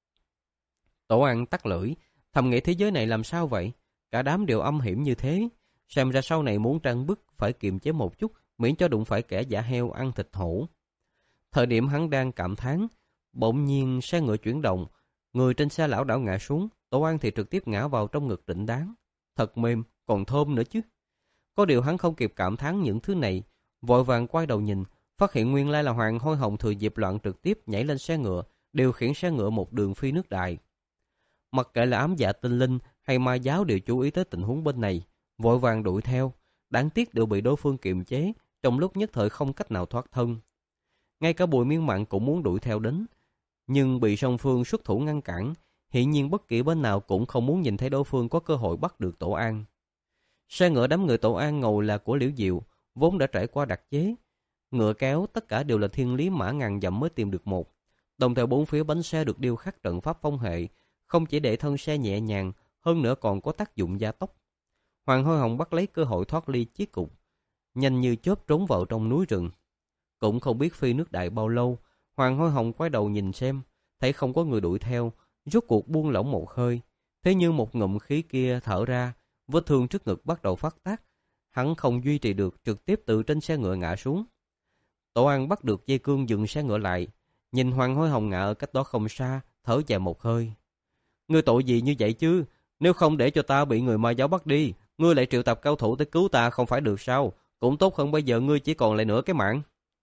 Tổ An tắt lưỡi, thầm nghĩ thế giới này làm sao vậy? Cả đám đều âm hiểm như thế. Xem ra sau này muốn trang bức phải kiềm chế một chút, miễn cho đụng phải kẻ giả heo ăn thịt hổ. Thời điểm hắn đang cảm thán, Bỗng nhiên xe ngựa chuyển động, người trên xe lảo đảo ngã xuống, Tổ An thì trực tiếp ngã vào trong ngực Trịnh Đáng. Thật mềm, còn thơm nữa chứ. Có điều hắn không kịp cảm thán những thứ này, vội vàng quay đầu nhìn, phát hiện nguyên lai là Hoàng Hôi Hồng thừa dịp loạn trực tiếp nhảy lên xe ngựa, điều khiển xe ngựa một đường phi nước đại. Mặc kệ là ám dạ tinh linh hay ma giáo đều chú ý tới tình huống bên này, vội vàng đuổi theo, đáng tiếc đều bị đối phương kiềm chế, trong lúc nhất thời không cách nào thoát thân. Ngay cả Bùi Miên Mạn cũng muốn đuổi theo đến, nhưng bị song phương xuất thủ ngăn cản, hiển nhiên bất kỳ bên nào cũng không muốn nhìn thấy đối phương có cơ hội bắt được Tổ An. Xe ngựa đám người Tổ An ngồi là của Liễu Diệu, vốn đã trải qua đặc chế. Ngựa kéo tất cả đều là thiên lý mã ngàn dặm mới tìm được một. Đồng thời bốn phía bánh xe được điêu khắc trận pháp phong hệ, không chỉ để thân xe nhẹ nhàng, hơn nữa còn có tác dụng gia tốc. Hoàng Hôi Hồng bắt lấy cơ hội thoát ly chiếc cục, nhanh như chớp trốn vào trong núi rừng. Cũng không biết phi nước đại bao lâu, Hoàng Hôi Hồng quay đầu nhìn xem, thấy không có người đuổi theo, rốt cuộc buông lỏng một hơi. Thế nhưng một ngụm khí kia thở ra, vết thương trước ngực bắt đầu phát tác. Hắn không duy trì được, trực tiếp từ trên xe ngựa ngã xuống. Tổ An bắt được dây cương dừng xe ngựa lại, nhìn Hoàng Hôi Hồng ngã ở cách đó không xa, thở dài một hơi. Ngươi tội gì như vậy chứ? Nếu không để cho ta bị người ma giáo bắt đi, ngươi lại triệu tập cao thủ tới cứu ta không phải được sao? Cũng tốt hơn bây giờ ngươi chỉ còn lại nửa cái mạng.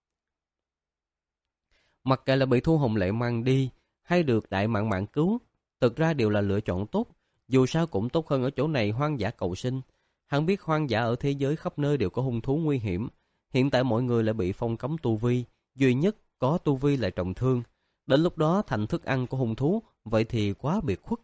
Mặc kệ là bị Thu Hồng Lệ mang đi, hay được Đại Mạn Mạn cứu, thực ra đều là lựa chọn tốt. Dù sao cũng tốt hơn ở chỗ này hoang dã cầu sinh. Hắn biết hoang dã ở thế giới khắp nơi đều có hung thú nguy hiểm. Hiện tại mọi người lại bị phong cấm tu vi, duy nhất có tu vi lại trọng thương. Đến lúc đó thành thức ăn của hung thú, vậy thì quá biệt khuất.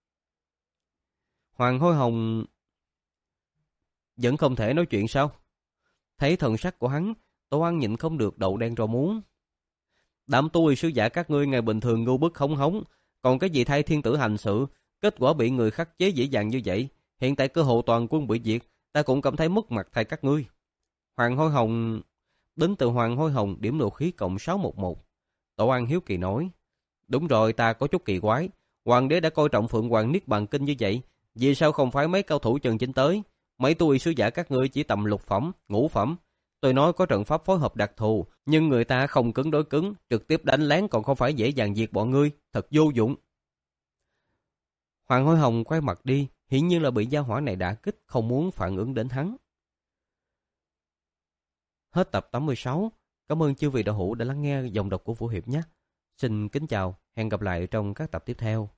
Hoàng Hôi Hồng vẫn không thể nói chuyện sao? Thấy thần sắc của hắn, Tô An nhịn không được đậu đen rau muống. Đám tôi sứ giả các ngươi ngày bình thường ngu bức hống hống, còn cái gì thay thiên tử hành sự, kết quả bị người khắc chế dễ dàng như vậy. Hiện tại cơ hội toàn quân bị diệt, ta cũng cảm thấy mất mặt thay các ngươi. Hoàng Hôi Hồng... Đến từ Hoàng Hôi Hồng điểm nộ khí cộng sáu một một. Tổ An hiếu kỳ nói. Đúng rồi, ta có chút kỳ quái. Hoàng đế đã coi trọng Phượng Hoàng Niết Bàn Kinh như vậy, vì sao không phải mấy cao thủ chân chính tới? Mấy tôi sứ giả các ngươi chỉ tầm lục phẩm, ngũ phẩm. Tôi nói có trận pháp phối hợp đặc thù, nhưng người ta không cứng đối cứng, trực tiếp đánh lén còn không phải dễ dàng diệt bọn ngươi, thật vô dụng. Hoàng Hôi Hồng quay mặt đi, hiển nhiên là bị gia hỏa này đả kích, không muốn phản ứng đến hắn. Hết tập tám mươi sáu. Cảm ơn chư vị đạo hữu đã lắng nghe dòng đọc của Vũ Hiệp nhé. Xin kính chào, hẹn gặp lại trong các tập tiếp theo.